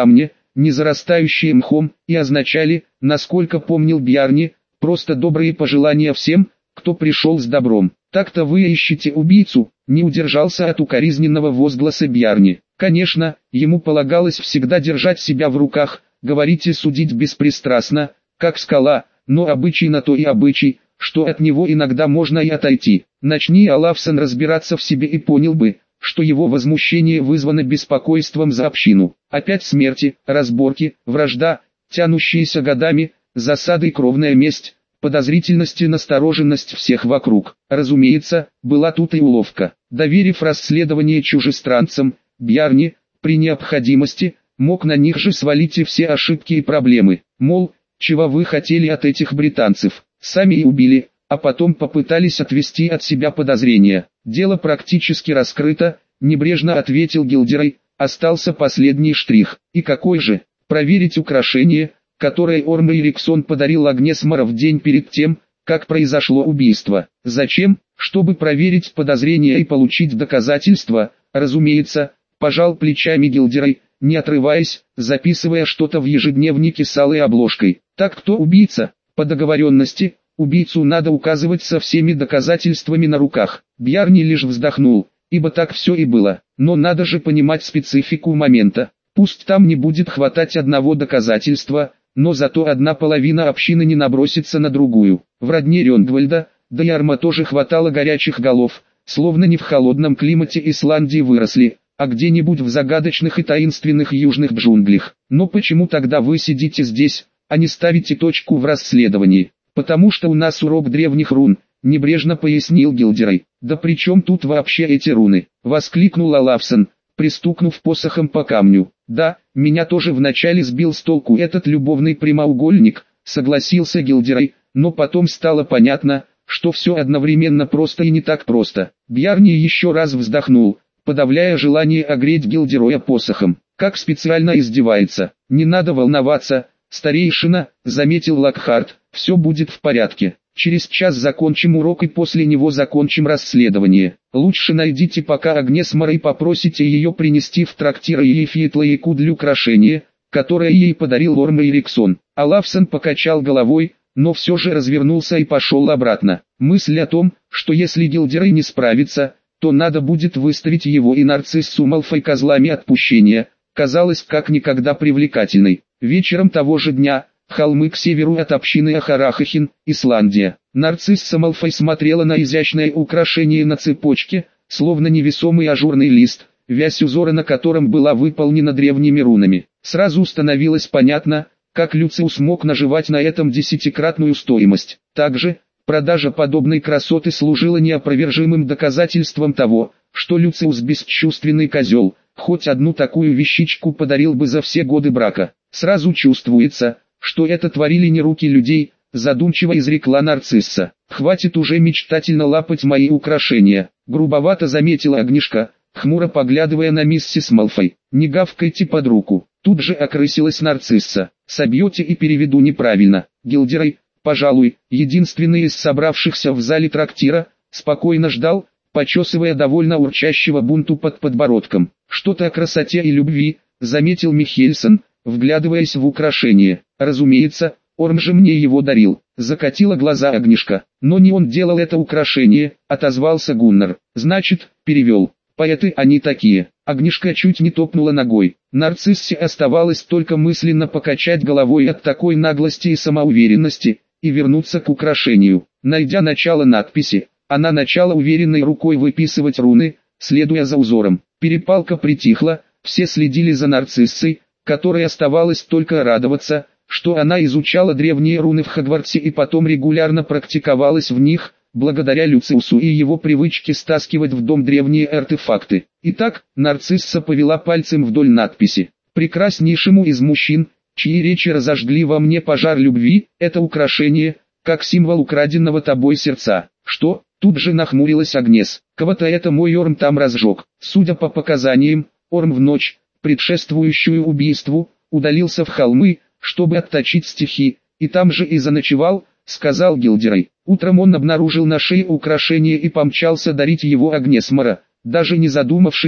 не зарастающие мхом, и означали, насколько помнил Бьярни, просто добрые пожелания всем, кто пришел с добром. «Так-то вы ищете убийцу», — не удержался от укоризненного возгласа Бьярни. Конечно, ему полагалось всегда держать себя в руках, говорить и судить беспристрастно, как скала, но обычай на то и обычай, что от него иногда можно и отойти. Начни Олафсон разбираться в себе и понял бы, что его возмущение вызвано беспокойством за общину. Опять смерти, разборки, вражда, тянущиеся годами, засады и кровная месть, подозрительность и настороженность всех вокруг. Разумеется, была тут и уловка. Доверив расследование чужестранцам, Бьярни, при необходимости, мог на них же свалить и все ошибки и проблемы. Мол, чего вы хотели от этих британцев, сами и убили, а потом попытались отвести от себя подозрения. Дело практически раскрыто, небрежно ответил Гилдерой, остался последний штрих. И какой же? Проверить украшение, которое Орм Эриксон подарил Агнес Мара в день перед тем, как произошло убийство. Зачем? Чтобы проверить подозрения и получить доказательства, разумеется, пожал плечами Гилдерой, не отрываясь, записывая что-то в ежедневнике с алой обложкой. Так кто убийца? По договоренности, убийцу надо указывать со всеми доказательствами на руках. Бьярни лишь вздохнул, ибо так все и было. Но надо же понимать специфику момента. Пусть там не будет хватать одного доказательства, но зато одна половина общины не набросится на другую. В родне Рёнгвальда, да и Орма тоже хватало горячих голов, словно не в холодном климате Исландии выросли, а где-нибудь в загадочных и таинственных южных джунглях. Но почему тогда вы сидите здесь, а не ставите точку в расследовании? Потому что у нас урок древних рун, небрежно пояснил Гилдерой. Да при чем тут вообще эти руны? Воскликнул Олафсон, пристукнув посохом по камню. Да, меня тоже вначале сбил с толку этот любовный прямоугольник, согласился Гилдерой, но потом стало понятно, что все одновременно просто и не так просто. Бьярни еще раз вздохнул, подавляя желание огреть Гилдероя посохом. Как специально издевается. Не надо волноваться, старейшина, заметил Локхарт, все будет в порядке. Через час закончим урок и после него закончим расследование. Лучше найдите пока Агнес Мара и попросите ее принести в трактир Ейфиетлаеку для украшения, которое ей подарил Орм Эриксон. Олафсон покачал головой, но все же развернулся и пошел обратно. Мысль о том, что если Гилдерой не справится, то надо будет выставить его и Нарциссу Малфой козлами отпущения, казалась как никогда привлекательной. Вечером того же дня, холмы к северу от общины Ахарахахин, Исландия. Нарцисса Малфой смотрела на изящное украшение на цепочке, словно невесомый ажурный лист, вязь узора на котором была выполнена древними рунами. Сразу становилось понятно, как Люциус мог наживать на этом десятикратную стоимость. Также, продажа подобной красоты служила неопровержимым доказательством того, что Люциус бесчувственный козел, хоть одну такую вещичку подарил бы за все годы брака. Сразу чувствуется, что это творили не руки людей, задумчиво изрекла Нарцисса. Хватит уже мечтательно лапать мои украшения, грубовато заметила Агнешка, хмуро поглядывая на миссис Малфой. Не гавкайте под руку. Тут же окрысилась Нарцисса. Собьете и переведу неправильно. Гилдерой, пожалуй, единственный из собравшихся в зале трактира, спокойно ждал, почесывая довольно урчащего бунту под подбородком. Что-то о красоте и любви, заметил Михельсон, вглядываясь в украшение. Разумеется, Орм же мне его дарил. Закатила глаза Агнешка. Но не он делал это украшение, отозвался Гуннар. Значит, перевел. Поэты они такие. Агнешка чуть не топнула ногой. Нарциссе оставалось только мысленно покачать головой от такой наглости и самоуверенности, и вернуться к украшению. Найдя начало надписи, она начала уверенной рукой выписывать руны, следуя за узором. Перепалка притихла, все следили за Нарциссой, которой оставалось только радоваться, что она изучала древние руны в Хогвартсе и потом регулярно практиковалась в них, благодаря Люциусу и его привычке стаскивать в дом древние артефакты. Итак, Нарцисса повела пальцем вдоль надписи. «Прекраснейшему из мужчин, чьи речи разожгли во мне пожар любви, это украшение, как символ украденного тобой сердца». «Что?» — тут же нахмурилась Агнес. «Кого-то это мой Орм там разжег». Судя по показаниям, Орм в ночь, предшествующую убийству, удалился в холмы, чтобы отточить стихи, и там же и заночевал, сказал Гилдерой. Утром он обнаружил на шее украшение и помчался дарить его Агнес Мара, даже не задумавшись,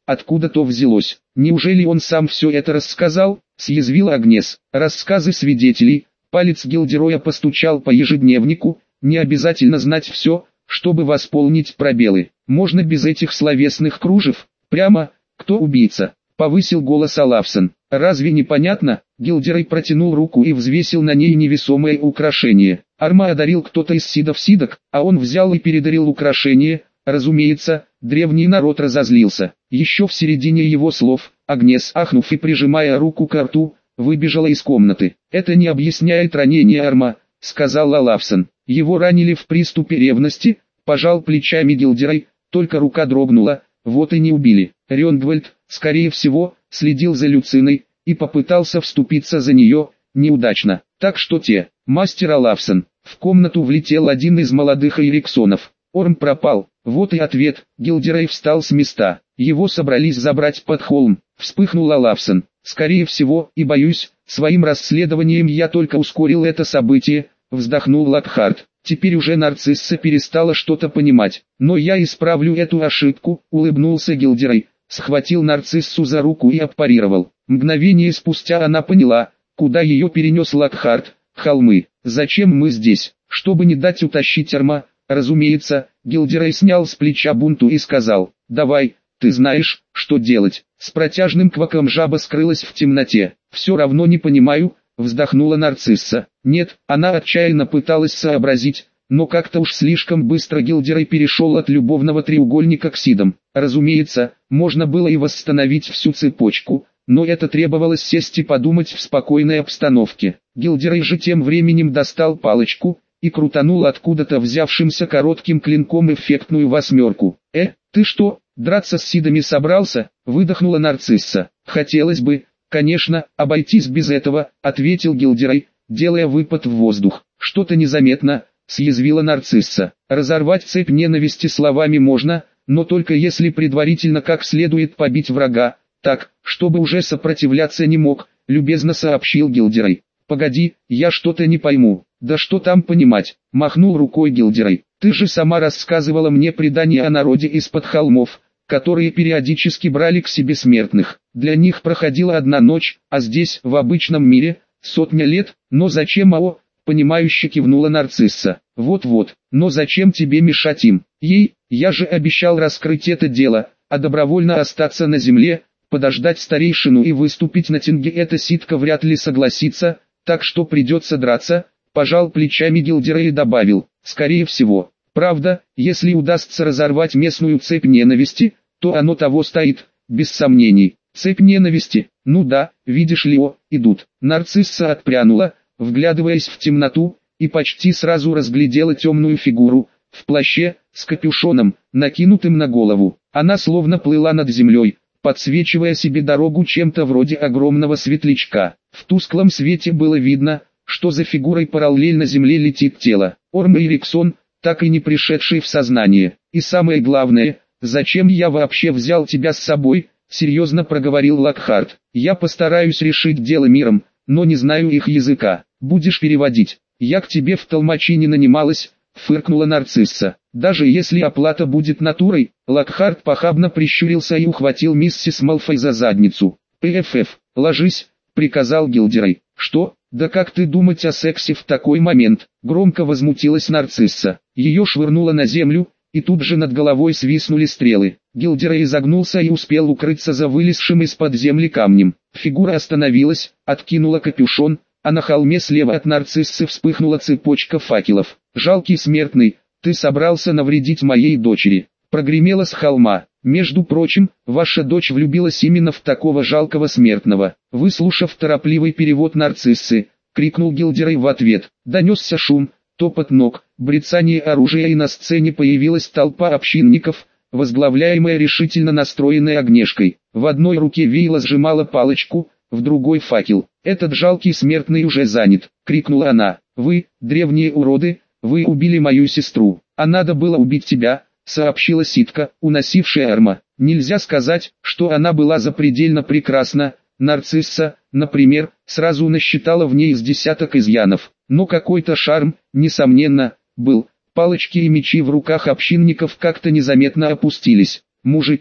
откуда то взялось. Неужели он сам все это рассказал? Съязвила Агнес. Рассказы свидетелей. Палец Гилдероя постучал по ежедневнику. Не обязательно знать все, чтобы восполнить пробелы. Можно без этих словесных кружев. Прямо, кто убийца? Повысил голос Олафсон. Разве не понятно? Гилдерой протянул руку и взвесил на ней невесомое украшение. Арма одарил кто-то из сидов-сидок, а он взял и передарил украшение. Разумеется, древний народ разозлился. Еще в середине его слов, Агнес, ахнув и прижимая руку к рту, выбежала из комнаты. «Это не объясняет ранение Арма», — сказал Олафсон. «Его ранили в приступе ревности», — пожал плечами Гилдерой, только рука дрогнула, вот и не убили. Рёнгвальд, скорее всего, следил за Люциной и попытался вступиться за нее, неудачно. Так что те, мастер Олафсон, в комнату влетел один из молодых Эриксонов. Орм пропал. Вот и ответ. Гилдерей встал с места. Его собрались забрать под холм. Вспыхнул Олафсон. Скорее всего, и боюсь, своим расследованием я только ускорил это событие, вздохнул Локхарт. Теперь уже Нарцисса перестала что-то понимать. Но я исправлю эту ошибку, улыбнулся Гилдерей. Схватил Нарциссу за руку и аппарировал. Мгновение спустя она поняла, куда ее перенес Локхарт. Холмы. Зачем мы здесь? Чтобы не дать утащить Арма. Разумеется, Гилдерей снял с плеча бунту и сказал: «Давай, ты знаешь, что делать». С протяжным кваком жаба скрылась в темноте. «Все равно не понимаю», — вздохнула Нарцисса. Нет, она отчаянно пыталась сообразить, но как-то уж слишком быстро Гилдерей перешел от любовного треугольника к сидам. Разумеется, можно было и восстановить всю цепочку, но это требовалось сесть и подумать в спокойной обстановке. Гилдерей же тем временем достал палочку и крутанул откуда-то взявшимся коротким клинком эффектную восьмерку. «Э, ты что, драться с сидами собрался?» — выдохнула Нарцисса. «Хотелось бы, конечно, обойтись без этого», — ответил Гилдерей, делая выпад в воздух. «Что-то незаметно», — съязвила Нарцисса. «Разорвать цепь ненависти словами можно, но только если предварительно как следует побить врага, так, чтобы уже сопротивляться не мог», — любезно сообщил Гилдерей. «Погоди, я что-то не пойму». «Да что там понимать», — махнул рукой Гилдерей. «Ты же сама рассказывала мне предания о народе из-под холмов, которые периодически брали к себе смертных. Для них проходила одна ночь, а здесь, в обычном мире, сотня лет. Но зачем АО?» — понимающе кивнула Нарцисса. «Вот-вот, но зачем тебе мешать им? Ей, я же обещал раскрыть это дело, а добровольно остаться на земле, подождать старейшину и выступить на тинге эта ситка вряд ли согласится, так что придется драться». Пожал плечами Гилдерей и добавил: «Скорее всего. Правда, если удастся разорвать местную цепь ненависти, то оно того стоит, без сомнений». «Цепь ненависти? Ну да, видишь ли, о, идут». Нарцисса отпрянула, вглядываясь в темноту, и почти сразу разглядела темную фигуру, в плаще, с капюшоном, накинутым на голову. Она словно плыла над землей, подсвечивая себе дорогу чем-то вроде огромного светлячка. В тусклом свете было видно, что за фигурой параллельно земле летит тело. Орм Эриксон, так и не пришедший в сознание. «И самое главное, зачем я вообще взял тебя с собой?» — серьезно проговорил Локхарт. «Я постараюсь решить дело миром, но не знаю их языка. Будешь переводить?» «Я к тебе в толмачи не нанималась», — фыркнула Нарцисса. «Даже если оплата будет натурой», — Локхарт похабно прищурился и ухватил миссис Малфой за задницу. «ПФФ, ложись», — приказал Гилдерей. «Что? Да как ты думать о сексе в такой момент?» Громко возмутилась Нарцисса. Ее швырнуло на землю, и тут же над головой свистнули стрелы. Гилдерей изогнулся и успел укрыться за вылезшим из-под земли камнем. Фигура остановилась, откинула капюшон, а на холме слева от Нарциссы вспыхнула цепочка факелов. «Жалкий смертный, ты собрался навредить моей дочери», — прогремело с холма. «Между прочим, ваша дочь влюбилась именно в такого жалкого смертного». Выслушав торопливый перевод Нарциссы, крикнул Гилдерей в ответ. Донесся шум, топот ног, брецание оружия, и на сцене появилась толпа общинников, возглавляемая решительно настроенной Агнешкой. В одной руке Вейла сжимала палочку, в другой факел. «Этот жалкий смертный уже занят», — крикнула она. «Вы, древние уроды, вы убили мою сестру, а надо было убить тебя», — сообщила ситка, уносившая Арма. Нельзя сказать, что она была запредельно прекрасна. Нарцисса, например, сразу насчитала в ней с десяток изъянов, но какой-то шарм, несомненно, был. Палочки и мечи в руках общинников как-то незаметно опустились. «Мужики»,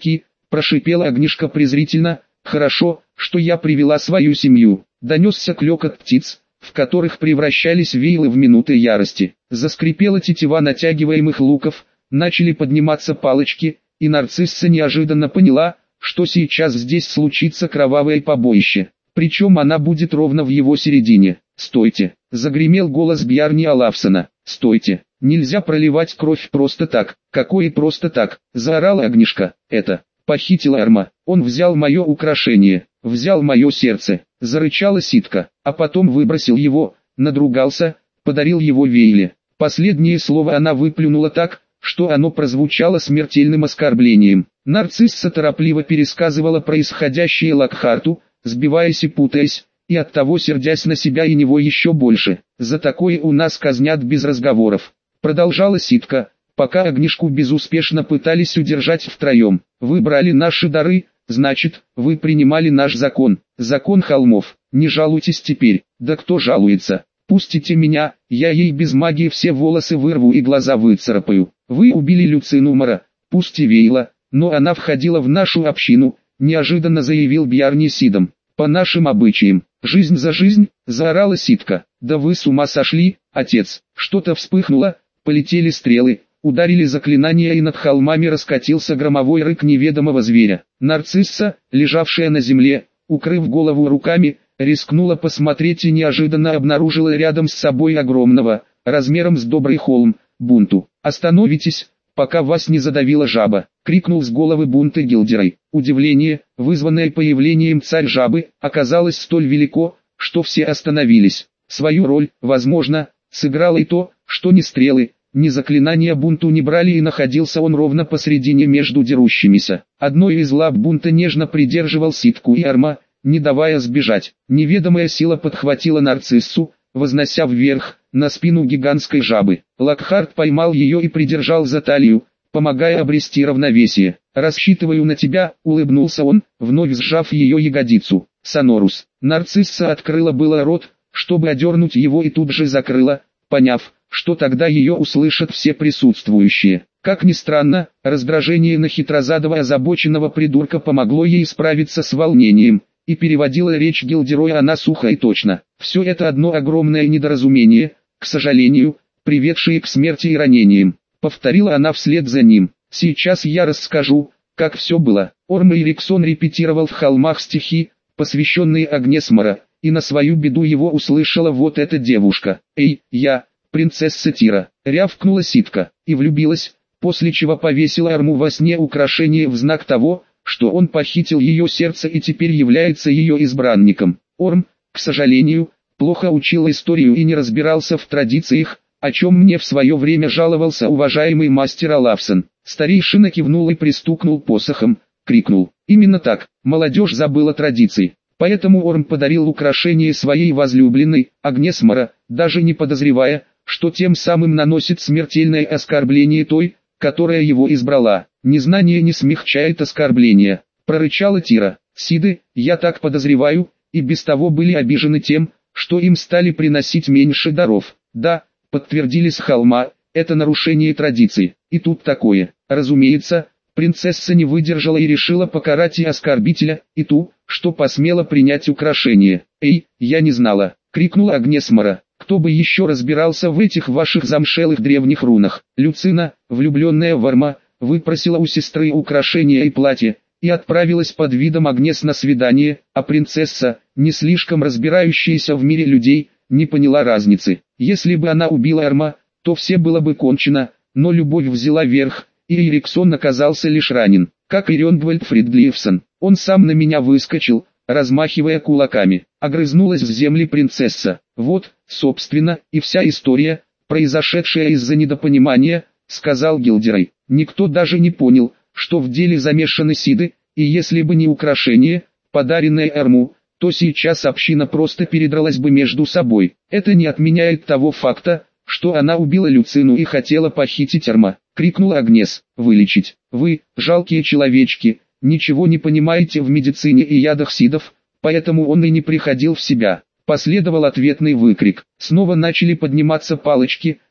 прошипела Агнешка презрительно. Хорошо, что я привела свою семью. Донесся клёкот птиц, в которых превращались вейлы в минуты ярости. Заскрипела тетива натягиваемых луков, начали подниматься палочки, и Нарцисса неожиданно поняла, что сейчас здесь случится кровавое побоище. Причем она будет ровно в его середине. «Стойте!» — загремел голос Бьярни Олафсона. «Стойте! Нельзя проливать кровь просто так!» «Какое просто так?» — заорала Агнешка. «Это похитил Арма. Он взял мое украшение, взял мое сердце!» — зарычала Ситка, а потом выбросил его, надругался, подарил его Вейле. Последнее слово она выплюнула так, что оно прозвучало смертельным оскорблением. Нарцисса торопливо пересказывала происходящее Локхарту, сбиваясь и путаясь, и оттого сердясь на себя и него еще больше. «За такое у нас казнят без разговоров», — продолжала Ситка, пока Агнешку безуспешно пытались удержать втроем. «Вы брали наши дары, значит, вы принимали наш закон, закон холмов. Не жалуйтесь теперь». «Да кто жалуется? Пустите меня, я ей без магии все волосы вырву и глаза выцарапаю. Вы убили Люцинумара, пусть и Вейла, но она входила в нашу общину», — неожиданно заявил Бьярни Сидом. «По нашим обычаям, жизнь за жизнь», — заорала Ситка. «Да вы с ума сошли, отец!» Что-то вспыхнуло, полетели стрелы, ударили заклинания, и над холмами раскатился громовой рык неведомого зверя. Нарцисса, лежавшая на земле, укрыв голову руками, рискнула посмотреть и неожиданно обнаружила рядом с собой огромного, размером с добрый холм, Бунту. «Остановитесь, пока вас не задавила жаба!» — крикнул с головы Бунты Гилдерой. Удивление, вызванное появлением царь-жабы, оказалось столь велико, что все остановились. Свою роль, возможно, сыграло и то, что ни стрелы, ни заклинания Бунту не брали, и находился он ровно посредине между дерущимися. Одной из лап Бунта нежно придерживал Ситку и Арма, не давая сбежать. Неведомая сила подхватила Нарциссу, вознося вверх, на спину гигантской жабы. Локхарт поймал ее и придержал за талию, помогая обрести равновесие. «Рассчитываю на тебя», — улыбнулся он, вновь сжав ее ягодицу. «Сонорус». Нарцисса открыла было рот, чтобы одернуть его, и тут же закрыла, поняв, что тогда ее услышат все присутствующие. Как ни странно, раздражение на хитрозадого озабоченного придурка помогло ей справиться с волнением, и переводила речь Гилдероя она сухо и точно. Все это одно огромное недоразумение, к сожалению, приведшее к смерти и ранениям. Повторила она вслед за ним. «Сейчас я расскажу, как все было». Орм Эриксон репетировал в холмах стихи, посвященные Агнесмара, и на свою беду его услышала вот эта девушка. «Эй, я, принцесса Тира», — рявкнула Ситка, и влюбилась, после чего повесила Орму во сне украшение в знак того, что он похитил ее сердце и теперь является ее избранником. Орм, к сожалению, плохо учил историю и не разбирался в традициях, о чем мне в свое время жаловался уважаемый мастер Олафсон. Старейшина кивнул и пристукнул посохом, крикнул: «Именно так, молодежь забыла традиции». Поэтому Орм подарил украшение своей возлюбленной, Агнесмара, даже не подозревая, что тем самым наносит смертельное оскорбление той, которая его избрала. «Незнание не смягчает оскорбления», — прорычала Тира. «Сиды, я так подозреваю, и без того были обижены тем, что им стали приносить меньше даров». «Да», — подтвердили с холма, — «это нарушение традиций». И тут такое. Разумеется, принцесса не выдержала и решила покарать и оскорбителя, и ту, что посмела принять украшение. «Эй, я не знала», — крикнула Агнесмара. «Кто бы еще разбирался в этих ваших замшелых древних рунах?» Люцина, влюбленная в Орма, выпросила у сестры украшения и платье, и отправилась под видом Агнес на свидание, а принцесса, не слишком разбирающаяся в мире людей, не поняла разницы. Если бы она убила Орма, то все было бы кончено, но любовь взяла верх, и Эриксон оказался лишь ранен, как и Рёнгвальд Фридглифсон. Он сам на меня выскочил, размахивая кулаками. Огрызнулась в земли принцесса. Вот, собственно, и вся история, произошедшая из-за недопонимания, сказал Гилдерой. Никто даже не понял, что в деле замешаны Сиды, и если бы не украшение, подаренное Орму, то сейчас община просто передралась бы между собой. Это не отменяет того факта, что она убила Люцину и хотела похитить Орма, крикнула Агнес. «Вылечить? Вы, жалкие человечки, ничего не понимаете в медицине и ядах Сидов, поэтому он и не приходил в себя». Последовал ответный выкрик. Снова начали подниматься палочки,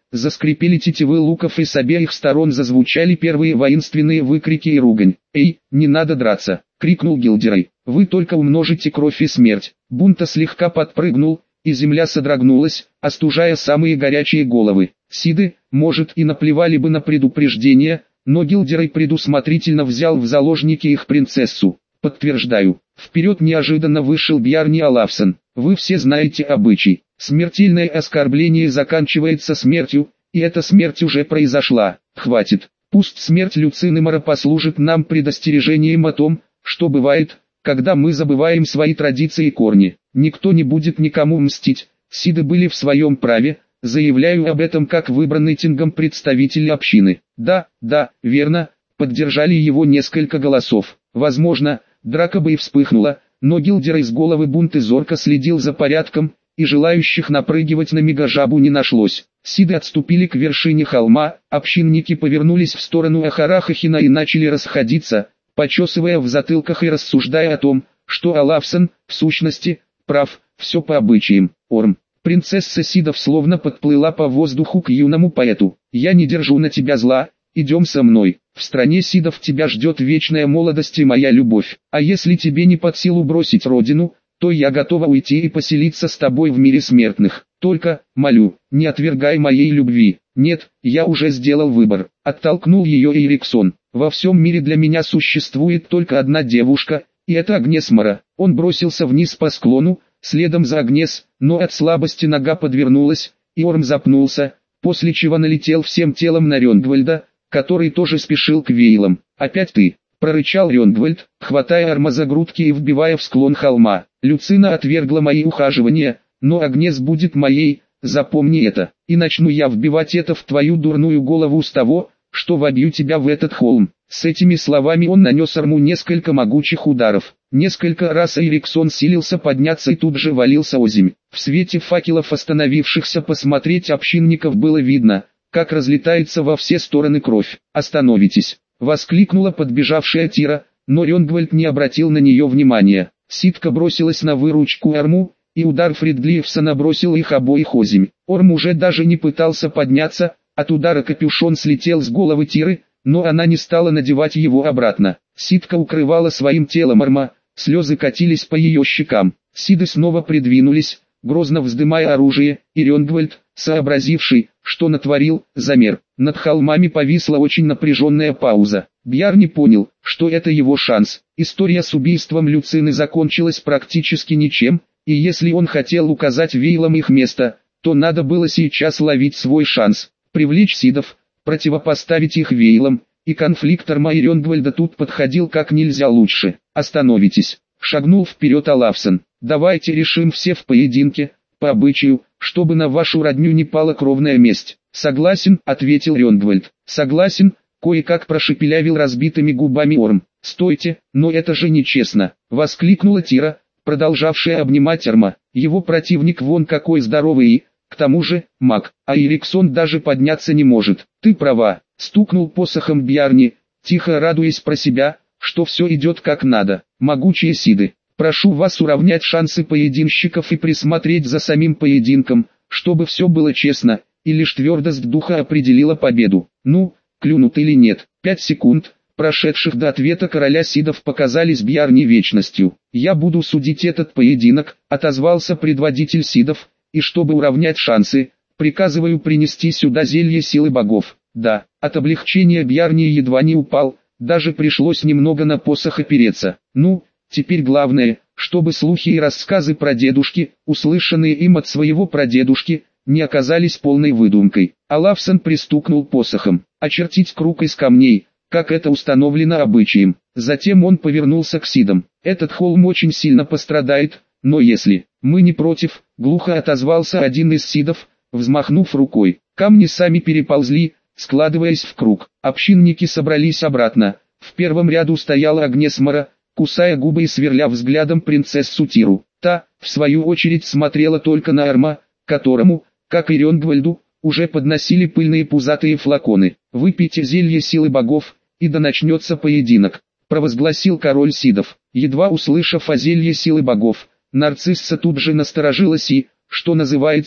заскрипели тетивы луков и с обеих сторон зазвучали первые воинственные выкрики и ругань. «Эй, не надо драться!» — крикнул Гилдерой. «Вы только умножите кровь и смерть!» Бунта слегка подпрыгнул, и земля содрогнулась, остужая самые горячие головы. Сиды, может, и наплевали бы на предупреждение, но Гилдерой предусмотрительно взял в заложники их принцессу. «Подтверждаю». Вперед неожиданно вышел Бьярни Олафсон. «Вы все знаете обычай. Смертельное оскорбление заканчивается смертью, и эта смерть уже произошла. Хватит. Пусть смерть Люцинемора послужит нам предостережением о том, что бывает, когда мы забываем свои традиции и корни. Никто не будет никому мстить. Сиды были в своем праве, заявляю об этом как выбранный Тингом представитель общины». «Да, да, верно», поддержали его несколько голосов. Возможно, драка бы и вспыхнула, но Гилдер из головы бунты зорко следил за порядком, и желающих напрыгивать на мегажабу не нашлось. Сиды отступили к вершине холма, общинники повернулись в сторону Ахарахахина и начали расходиться, почесывая в затылках и рассуждая о том, что Олафсон, в сущности, прав, все по обычаям. Орм. Принцесса Сидов словно подплыла по воздуху к юному поэту. «Я не держу на тебя зла, идем со мной. В стране Сидов тебя ждет вечная молодость и моя любовь. А если тебе не под силу бросить родину, то я готова уйти и поселиться с тобой в мире смертных. Только, молю, не отвергай моей любви». «Нет, я уже сделал выбор», — оттолкнул ее Эриксон. «Во всем мире для меня существует только одна девушка, и это Агнес Мора». Он бросился вниз по склону, следом за Агнес, но от слабости нога подвернулась, и Орм запнулся, после чего налетел всем телом на Рёнгвальда, который тоже спешил к вейлам. «Опять ты!» — прорычал Рёнгвальд, хватая Орма за грудки и вбивая в склон холма. «Люцина отвергла мои ухаживания, но Агнес будет моей, запомни это, и начну я вбивать это в твою дурную голову с того, что вобью тебя в этот холм». С этими словами он нанес Орму несколько могучих ударов. Несколько раз Эриксон силился подняться и тут же валился озимь. В свете факелов остановившихся посмотреть общинников было видно, как разлетается во все стороны кровь. «Остановитесь!» — воскликнула подбежавшая Тира, но Рёнгвальд не обратил на нее внимания. Ситка бросилась на выручку Орму, и удар Фридлифсона бросил их обоих озимь. Орм уже даже не пытался подняться, от удара капюшон слетел с головы Тиры, но она не стала надевать его обратно. Ситка укрывала своим телом Орма, слезы катились по ее щекам. Сиды снова придвинулись, грозно вздымая оружие, и Рёнгвальд, сообразивший, что натворил, замер. Над холмами повисла очень напряженная пауза. Бьярни понял, что это его шанс. История с убийством Люцины закончилась практически ничем, и если он хотел указать вейлам их место, то надо было сейчас ловить свой шанс, привлечь Сидов, противопоставить их вейлам, и конфликт Орма и Рёнгвальда тут подходил как нельзя лучше. «Остановитесь!» — шагнул вперед Олафсон. «Давайте решим все в поединке, по обычаю, чтобы на вашу родню не пала кровная месть». «Согласен», — ответил Рёнгвальд. «Согласен», — кое-как прошепелявил разбитыми губами Орм. «Стойте, но это же нечестно!» — воскликнула Тира, продолжавшая обнимать Орма. «Его противник вон какой здоровый и, к тому же, маг, а Эриксон даже подняться не может». «Ты права», — стукнул посохом Бьярни, тихо радуясь про себя, что все идет как надо. «Могучие Сиды, прошу вас уравнять шансы поединщиков и присмотреть за самим поединком, чтобы все было честно, и лишь твердость духа определила победу. Ну, клюнут или нет». Пять секунд, прошедших до ответа короля Сидов, показались Бьярни вечностью. «Я буду судить этот поединок», — отозвался предводитель Сидов, «и чтобы уравнять шансы, приказываю принести сюда зелье силы богов». Да, от облегчения Бьярни едва не упал, даже пришлось немного на посох опереться. Ну, теперь главное, чтобы слухи и рассказы про дедушки, услышанные им от своего прадедушки, не оказались полной выдумкой. Олафсон пристукнул посохом. Очертить круг из камней, как это установлено обычаем. Затем он повернулся к Сидам. «Этот холм очень сильно пострадает, но если мы не против», — глухо отозвался один из Сидов, взмахнув рукой. Камни сами переползли, складываясь в круг. Общинники собрались обратно. В первом ряду стояла Агнес Мора, кусая губы и сверля взглядом принцессу Тиру. Та, в свою очередь, смотрела только на Орма, которому, как и Рёнгвальду, уже подносили пыльные пузатые флаконы. «Выпейте зелье силы богов, и да начнется поединок», — провозгласил король Сидов. Едва услышав о зелье силы богов, нарцисса тут же насторожилась и, что называется,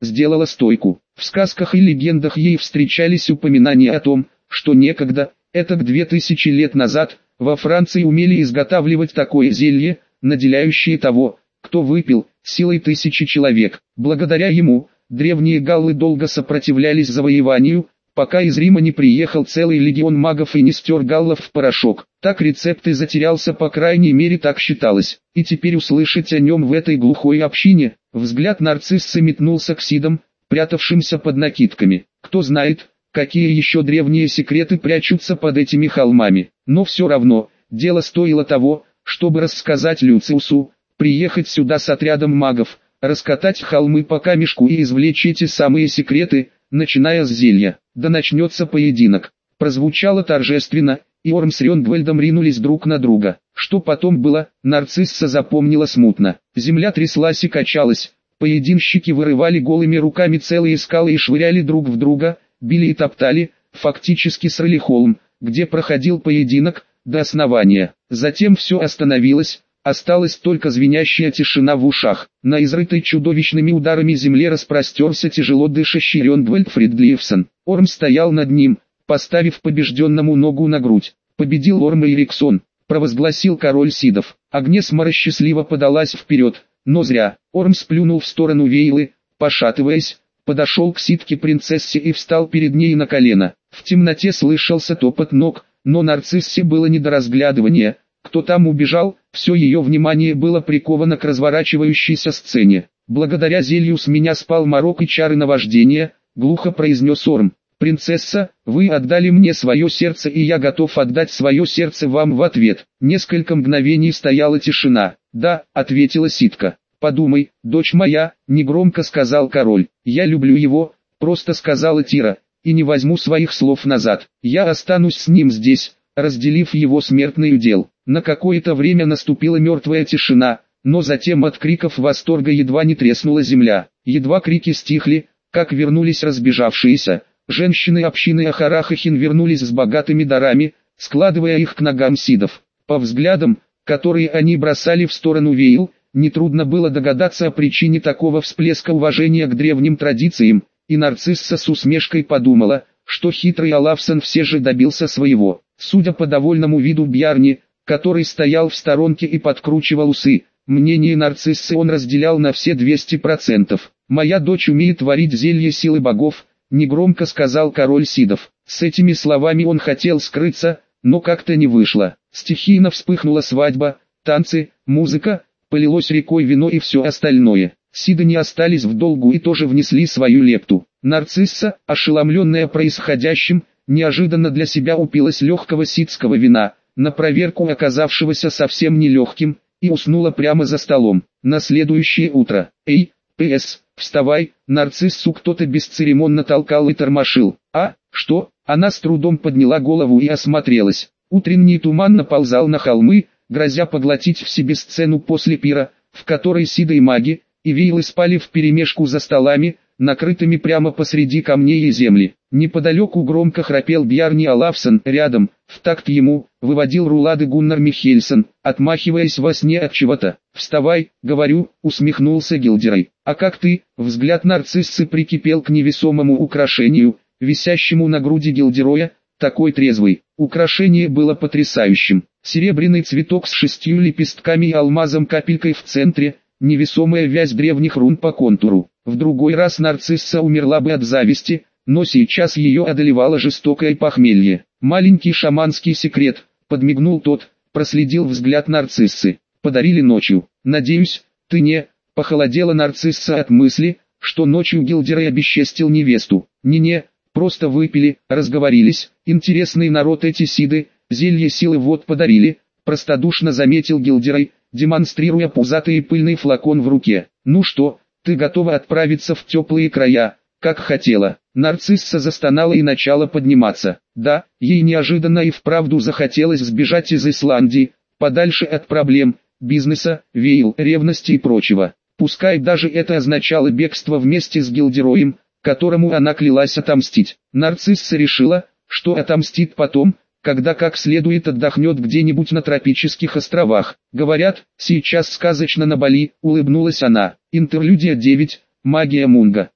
сделала стойку. В сказках и легендах ей встречались упоминания о том, что некогда, это к две тысячи лет назад, во Франции умели изготавливать такое зелье, наделяющее того, кто выпил, силой тысячи человек. Благодаря ему, древние галлы долго сопротивлялись завоеванию, пока из Рима не приехал целый легион магов и не стер галлов в порошок. Так рецепт и затерялся, по крайней мере так считалось. И теперь услышать о нем в этой глухой общине, взгляд нарциссы метнулся к Сидам, прятавшимся под накидками. Кто знает, какие еще древние секреты прячутся под этими холмами. Но все равно, дело стоило того, чтобы рассказать Люциусу, приехать сюда с отрядом магов, раскатать холмы по камешку и извлечь эти самые секреты, начиная с зелья. Да начнется поединок. Прозвучало торжественно, и Орм с Рёнгвальдом ринулись друг на друга. Что потом было, нарцисса запомнила смутно. Земля тряслась и качалась, поединщики вырывали голыми руками целые скалы и швыряли друг в друга, били и топтали, фактически срыли холм, где проходил поединок, до основания. Затем все остановилось, осталась только звенящая тишина в ушах. На изрытой чудовищными ударами земле распростерся тяжело дышащий Рёнгвальд Фридлифсон. Орм стоял над ним, поставив побежденному ногу на грудь. «Победил Орм Эриксон», — провозгласил король Сидов. Агнесмара счастливо подалась вперед, но зря. Орм сплюнул в сторону Вейлы, пошатываясь, подошел к ситке-принцессе и встал перед ней на колено. В темноте слышался топот ног, но нарциссе было не до разглядывания. Кто там убежал, все ее внимание было приковано к разворачивающейся сцене. «Благодаря зелью с меня спал морок и чары наваждения», — глухо произнес Орм. «Принцесса, вы отдали мне свое сердце, и я готов отдать свое сердце вам в ответ». Несколько мгновений стояла тишина. «Да», — ответила ситка. «Подумай, дочь моя», — негромко сказал король. «Я люблю его», — просто сказала Тира, — «и не возьму своих слов назад. Я останусь с ним здесь, разделив его смертный удел». На какое-то время наступила мертвая тишина, но затем от криков восторга едва не треснула земля. Едва крики стихли, как вернулись разбежавшиеся. Женщины общины Ахарахахин вернулись с богатыми дарами, складывая их к ногам Сидов. По взглядам, которые они бросали в сторону Вейл, нетрудно было догадаться о причине такого всплеска уважения к древним традициям, и нарцисса с усмешкой подумала, что хитрый Олафсон все же добился своего. Судя по довольному виду Бьярни, который стоял в сторонке и подкручивал усы, мнение нарциссы он разделял на все двести процентов. «Моя дочь умеет варить зелье силы богов», — негромко сказал король Сидов. С этими словами он хотел скрыться, но как-то не вышло. Стихийно вспыхнула свадьба, танцы, музыка, полилось рекой вино и все остальное. Сиды не остались в долгу и тоже внесли свою лепту. Нарцисса, ошеломленная происходящим, неожиданно для себя упилась легкого сидского вина, на проверку оказавшегося совсем нелегким, и уснула прямо за столом. На следующее утро. «Эй, ПС, вставай!» Нарциссу кто-то бесцеремонно толкал и тормошил. «А, что?» Она с трудом подняла голову и осмотрелась. Утренний туман наползал на холмы, грозя поглотить в себе сцену после пира, в которой Сиды и маги, и Вейлы спали вперемешку за столами, накрытыми прямо посреди камней и земли. Неподалеку громко храпел Бьярни Олафсон, рядом, в такт ему, выводил рулады Гуннар Михельсон, отмахиваясь во сне от чего-то. «Вставай, говорю», — усмехнулся Гилдерой. «А как ты?» Взгляд нарциссы прикипел к невесомому украшению, висящему на груди Гилдероя, такой трезвый. Украшение было потрясающим. Серебряный цветок с шестью лепестками и алмазом-капелькой в центре, невесомая вязь древних рун по контуру. В другой раз нарцисса умерла бы от зависти, но сейчас ее одолевало жестокое похмелье. «Маленький шаманский секрет», — подмигнул тот, проследил взгляд нарциссы. «Подарили ночью. Надеюсь, ты не...» Похолодела нарцисса от мысли, что ночью Гилдерой обесчестил невесту. «Не-не, просто выпили, разговорились. Интересный народ эти Сиды, зелье силы вот подарили», — простодушно заметил Гилдерой, демонстрируя пузатый и пыльный флакон в руке. «Ну что, ты готова отправиться в теплые края, как хотела?» Нарцисса застонала и начала подниматься. Да, ей неожиданно и вправду захотелось сбежать из Исландии, подальше от проблем, бизнеса, Вейл, ревности и прочего. Пускай даже это означало бегство вместе с Гилдероем, которому она клялась отомстить. Нарцисса решила, что отомстит потом, когда как следует отдохнет где-нибудь на тропических островах. Говорят, сейчас сказочно на Бали, улыбнулась она. Интерлюдия девять. Магия Мунга.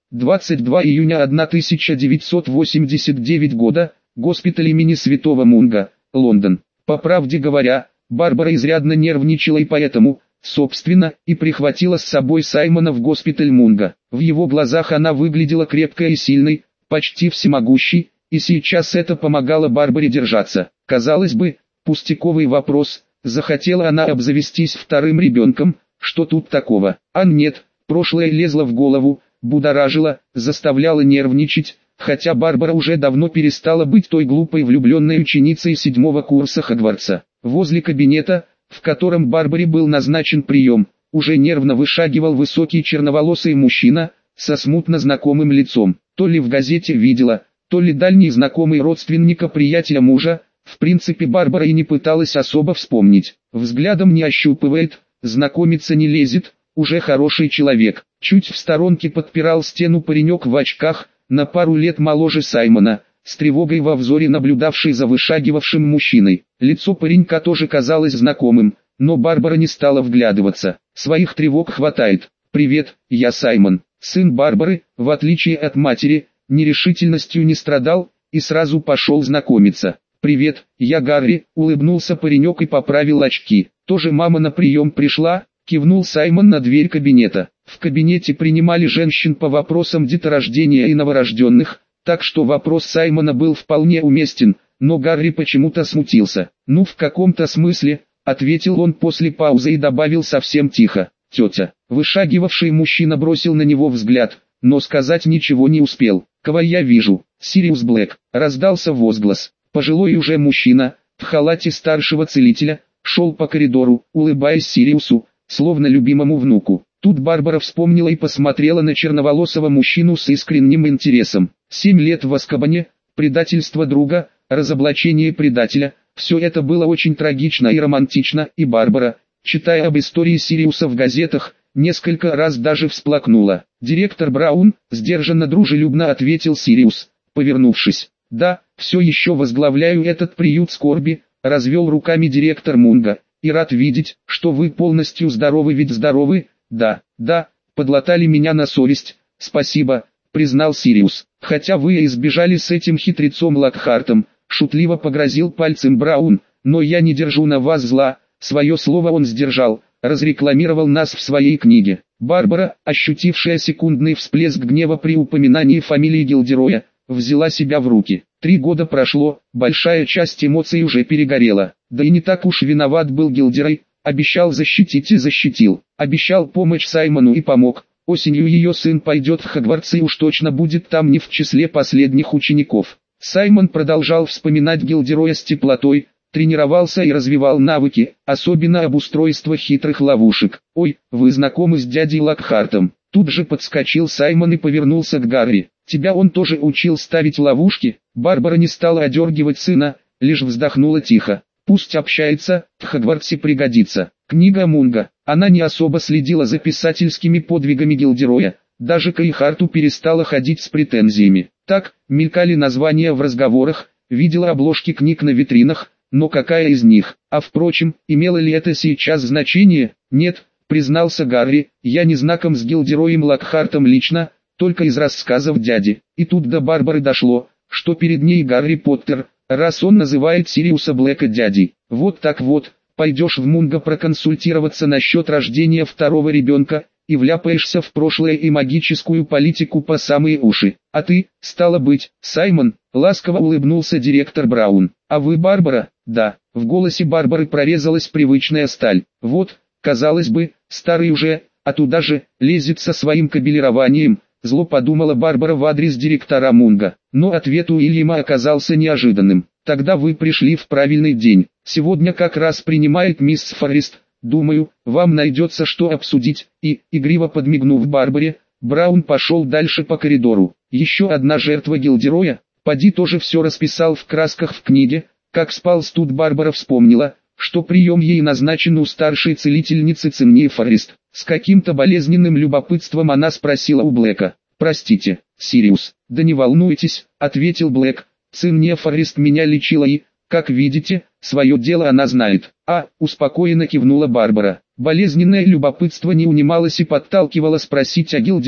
двадцать два июня тысяча девятьсот восемьдесят девятого года, госпиталь имени Святого Мунга, Лондон. По правде говоря, Барбара изрядно нервничала и поэтому, собственно, и прихватила с собой Саймона в госпиталь Мунга. В его глазах она выглядела крепкой и сильной, почти всемогущей, и сейчас это помогало Барбаре держаться. Казалось бы, пустяковый вопрос, захотела она обзавестись вторым ребенком, что тут такого? А нет, прошлое лезло в голову, будоражило, заставляло нервничать, хотя Барбара уже давно перестала быть той глупой влюбленной ученицей седьмого курса Хогвартса. Возле кабинета, в котором Барбаре был назначен прием, уже нервно вышагивал высокий черноволосый мужчина, со смутно знакомым лицом. То ли в газете видела, то ли дальний знакомый родственника приятеля мужа, в принципе Барбара и не пыталась особо вспомнить. Взглядом не ощупывает, знакомиться не лезет, уже хороший человек. Чуть в сторонке подпирал стену паренек в очках, на пару лет моложе Саймона, с тревогой во взоре наблюдавший за вышагивавшим мужчиной. Лицо паренька тоже казалось знакомым, но Барбара не стала вглядываться. Своих тревог хватает. «Привет, я Саймон». Сын Барбары, в отличие от матери, нерешительностью не страдал, и сразу пошел знакомиться. «Привет, я Гарри», — улыбнулся паренек и поправил очки. «Тоже мама на прием пришла?» — кивнул Саймон на дверь кабинета. В кабинете принимали женщин по вопросам деторождения и новорожденных, так что вопрос Саймона был вполне уместен, но Гарри почему-то смутился. «Ну в каком-то смысле», — ответил он после паузы и добавил совсем тихо. «Тетя». Вышагивавший мужчина бросил на него взгляд, но сказать ничего не успел. «Кого я вижу?» «Сириус Блэк», — раздался возглас. Пожилой уже мужчина, в халате старшего целителя, шел по коридору, улыбаясь Сириусу, словно любимому внуку. Тут Барбара вспомнила и посмотрела на черноволосого мужчину с искренним интересом. Семь лет в Азкабане, предательство друга, разоблачение предателя — все это было очень трагично и романтично, и Барбара, читая об истории Сириуса в газетах, несколько раз даже всплакнула. «Директор Браун», — сдержанно дружелюбно ответил Сириус, повернувшись. «Да, все еще возглавляю этот приют скорби», — развел руками директор Мунга, «и рад видеть, что вы полностью здоровы, ведь здоровы?» «Да, да, подлатали меня на совесть, спасибо», — признал Сириус. «Хотя вы и избежали с этим хитрецом Локхартом», — шутливо погрозил пальцем Браун, «но я не держу на вас зла, свое слово он сдержал, разрекламировал нас в своей книге». Барбара, ощутившая секундный всплеск гнева при упоминании фамилии Гилдероя, взяла себя в руки. Три года прошло, большая часть эмоций уже перегорела. Да и не так уж виноват был Гилдерой, обещал защитить и защитил. Обещал помочь Саймону и помог. Осенью ее сын пойдет в Хогвартс и уж точно будет там не в числе последних учеников. Саймон продолжал вспоминать Гилдероя с теплотой, тренировался и развивал навыки, особенно обустройство хитрых ловушек. «Ой, вы знакомы с дядей Локхартом?» Тут же подскочил Саймон и повернулся к Гарри. «Тебя он тоже учил ставить ловушки?» Барбара не стала одергивать сына, лишь вздохнула тихо. «Пусть общается, в Хогвартсе пригодится». Книга Мунга. Она не особо следила за писательскими подвигами Гилдероя, даже к Эйхарту перестала ходить с претензиями. Так, мелькали названия в разговорах, видела обложки книг на витринах, но какая из них? А впрочем, имело ли это сейчас значение? Нет, признался Гарри, я не знаком с Гилдероем Локхартом лично, только из рассказов дяди. И тут до Барбары дошло, что перед ней Гарри Поттер, раз он называет Сириуса Блэка дядей. Вот так вот, пойдешь в Мунго проконсультироваться насчет рождения второго ребенка, и вляпаешься в прошлое и магическую политику по самые уши. А ты, стало быть, Саймон, ласково улыбнулся директор Браун. А вы Барбара? Да. В голосе Барбары прорезалась привычная сталь. Вот, казалось бы, старый уже, а туда же, лезет со своим кабелированием. Зло подумала Барбара в адрес директора Мунга. Но ответ Уильяма оказался неожиданным. Тогда вы пришли в правильный день. Сегодня как раз принимает мисс Форрест. Думаю, вам найдется что обсудить. И, игриво подмигнув Барбаре, Браун пошел дальше по коридору. Еще одна жертва Гилдероя. Пади тоже все расписал в красках в книге. Как спал тут Барбара вспомнила, что прием ей назначен у старшей целительницы Цимнии Форрест. С каким-то болезненным любопытством она спросила у Блэка. «Простите, Сириус?» «Да не волнуйтесь», — ответил Блэк. «Цимния Форрест меня лечила и, как видите, свое дело она знает». «А», — успокоенно кивнула Барбара. Болезненное любопытство не унималось и подталкивало спросить о Гилдерое,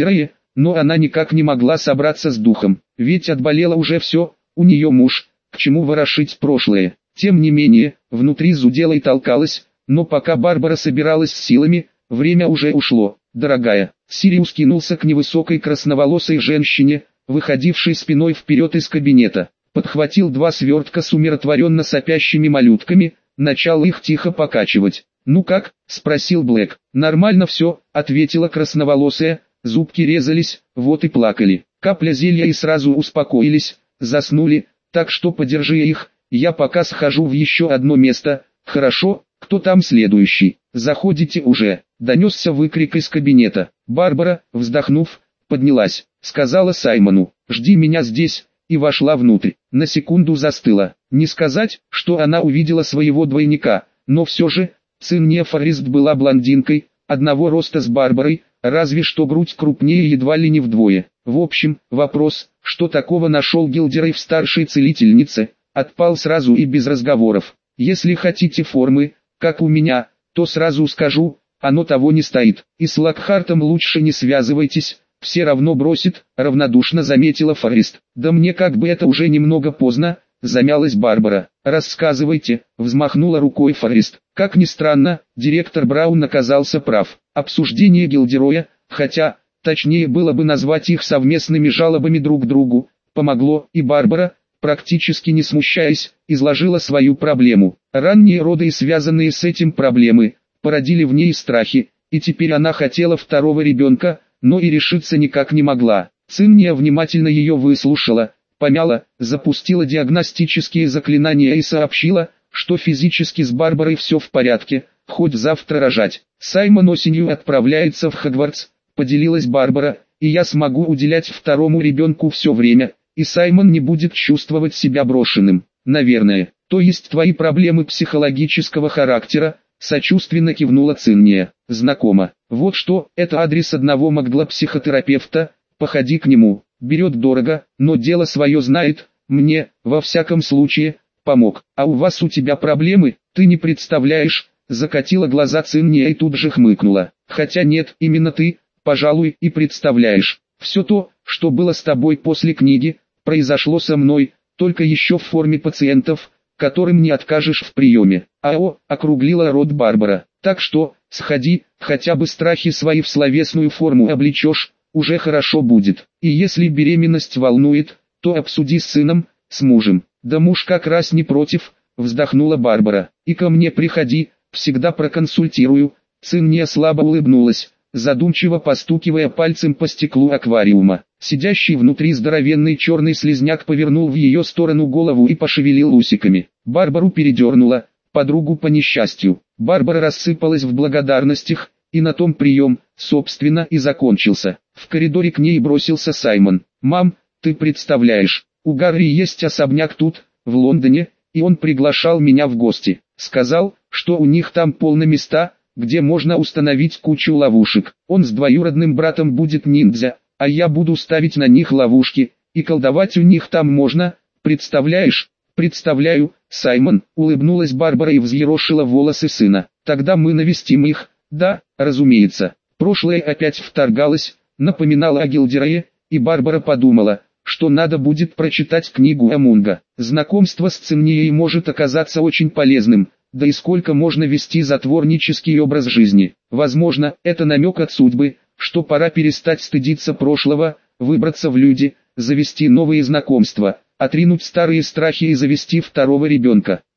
но она никак не могла собраться с духом, ведь отболело уже все, у нее муж, к чему ворошить прошлое. Тем не менее, внутри зудела и толкалась, но пока Барбара собиралась с силами, время уже ушло. «Дорогая», Сириус кинулся к невысокой красноволосой женщине, выходившей спиной вперед из кабинета, подхватил два свертка с умиротворенно сопящими малютками, начал их тихо покачивать. «Ну как?» – спросил Блэк. «Нормально все», – ответила красноволосая, зубки резались, вот и плакали. Капля зелья и сразу успокоились, заснули, так что подержи их, я пока схожу в еще одно место. «Хорошо, кто там следующий? Заходите уже», – донесся выкрик из кабинета. Барбара, вздохнув, поднялась, сказала Саймону: «Жди меня здесь», и вошла внутрь. На секунду застыла. Не сказать, что она увидела своего двойника, но все же, Цинния Форрест была блондинкой, одного роста с Барбарой, разве что грудь крупнее едва ли не вдвое. В общем, вопрос, что такого нашел Гилдерей в старшей целительнице, отпал сразу и без разговоров. «Если хотите формы, как у меня, то сразу скажу, оно того не стоит. И с Локхартом лучше не связывайтесь, все равно бросит», равнодушно заметила Форрест. «Да мне как бы это уже немного поздно», замялась Барбара. «Рассказывайте», взмахнула рукой Форрест. Как ни странно, директор Браун оказался прав. Обсуждение Гилдероя, хотя, точнее было бы назвать их совместными жалобами друг к другу, помогло, и Барбара, практически не смущаясь, изложила свою проблему. Ранние роды и связанные с этим проблемы, породили в ней страхи, и теперь она хотела второго ребенка, но и решиться никак не могла. Цинния внимательно ее выслушала, помяла, запустила диагностические заклинания и сообщила, что физически с Барбарой все в порядке, хоть завтра рожать. «Саймон осенью отправляется в Хогвартс», поделилась Барбара, «и я смогу уделять второму ребенку все время, и Саймон не будет чувствовать себя брошенным, наверное. То есть твои проблемы психологического характера?» Сочувственно кивнула Цинния. «Знакомо. Вот что, это адрес одного магла-психотерапевта, походи к нему, берет дорого, но дело свое знает, мне, во всяком случае, помог. А у вас у тебя проблемы, ты не представляешь», закатила глаза Цинния и тут же хмыкнула. «Хотя нет, именно ты, пожалуй, и представляешь. Все то, что было с тобой после книги, произошло со мной, только еще в форме пациентов, которым не откажешь в приеме». «Ао», округлила рот Барбара. «Так что, сходи, хотя бы страхи свои в словесную форму облечешь, уже хорошо будет. И если беременность волнует, то обсуди с сыном, с мужем». «Да муж как раз не против», вздохнула Барбара. «И ко мне приходи, всегда проконсультирую». Цинния слабо улыбнулась, задумчиво постукивая пальцем по стеклу аквариума. Сидящий внутри здоровенный черный слизняк повернул в ее сторону голову и пошевелил усиками. Барбару передернула, подругу по несчастью. Барбара рассыпалась в благодарностях, и на том прием, собственно, и закончился. В коридоре к ней бросился Саймон. «Мам, ты представляешь, у Гарри есть особняк тут, в Лондоне, и он приглашал меня в гости. Сказал, что у них там полно места, где можно установить кучу ловушек. Он с двоюродным братом будет ниндзя, а я буду ставить на них ловушки, и колдовать у них там можно, представляешь?» «Представляю, Саймон», улыбнулась Барбара и взъерошила волосы сына. «Тогда мы навестим их». «Да, разумеется». Прошлое опять вторгалось, напоминало о Гилдерее, и Барбара подумала, что надо будет прочитать книгу Амунга. Знакомство с Циннией может оказаться очень полезным, да и сколько можно вести затворнический образ жизни. Возможно, это намек от судьбы, что пора перестать стыдиться прошлого, выбраться в люди, завести новые знакомства, отринуть старые страхи и завести второго ребенка.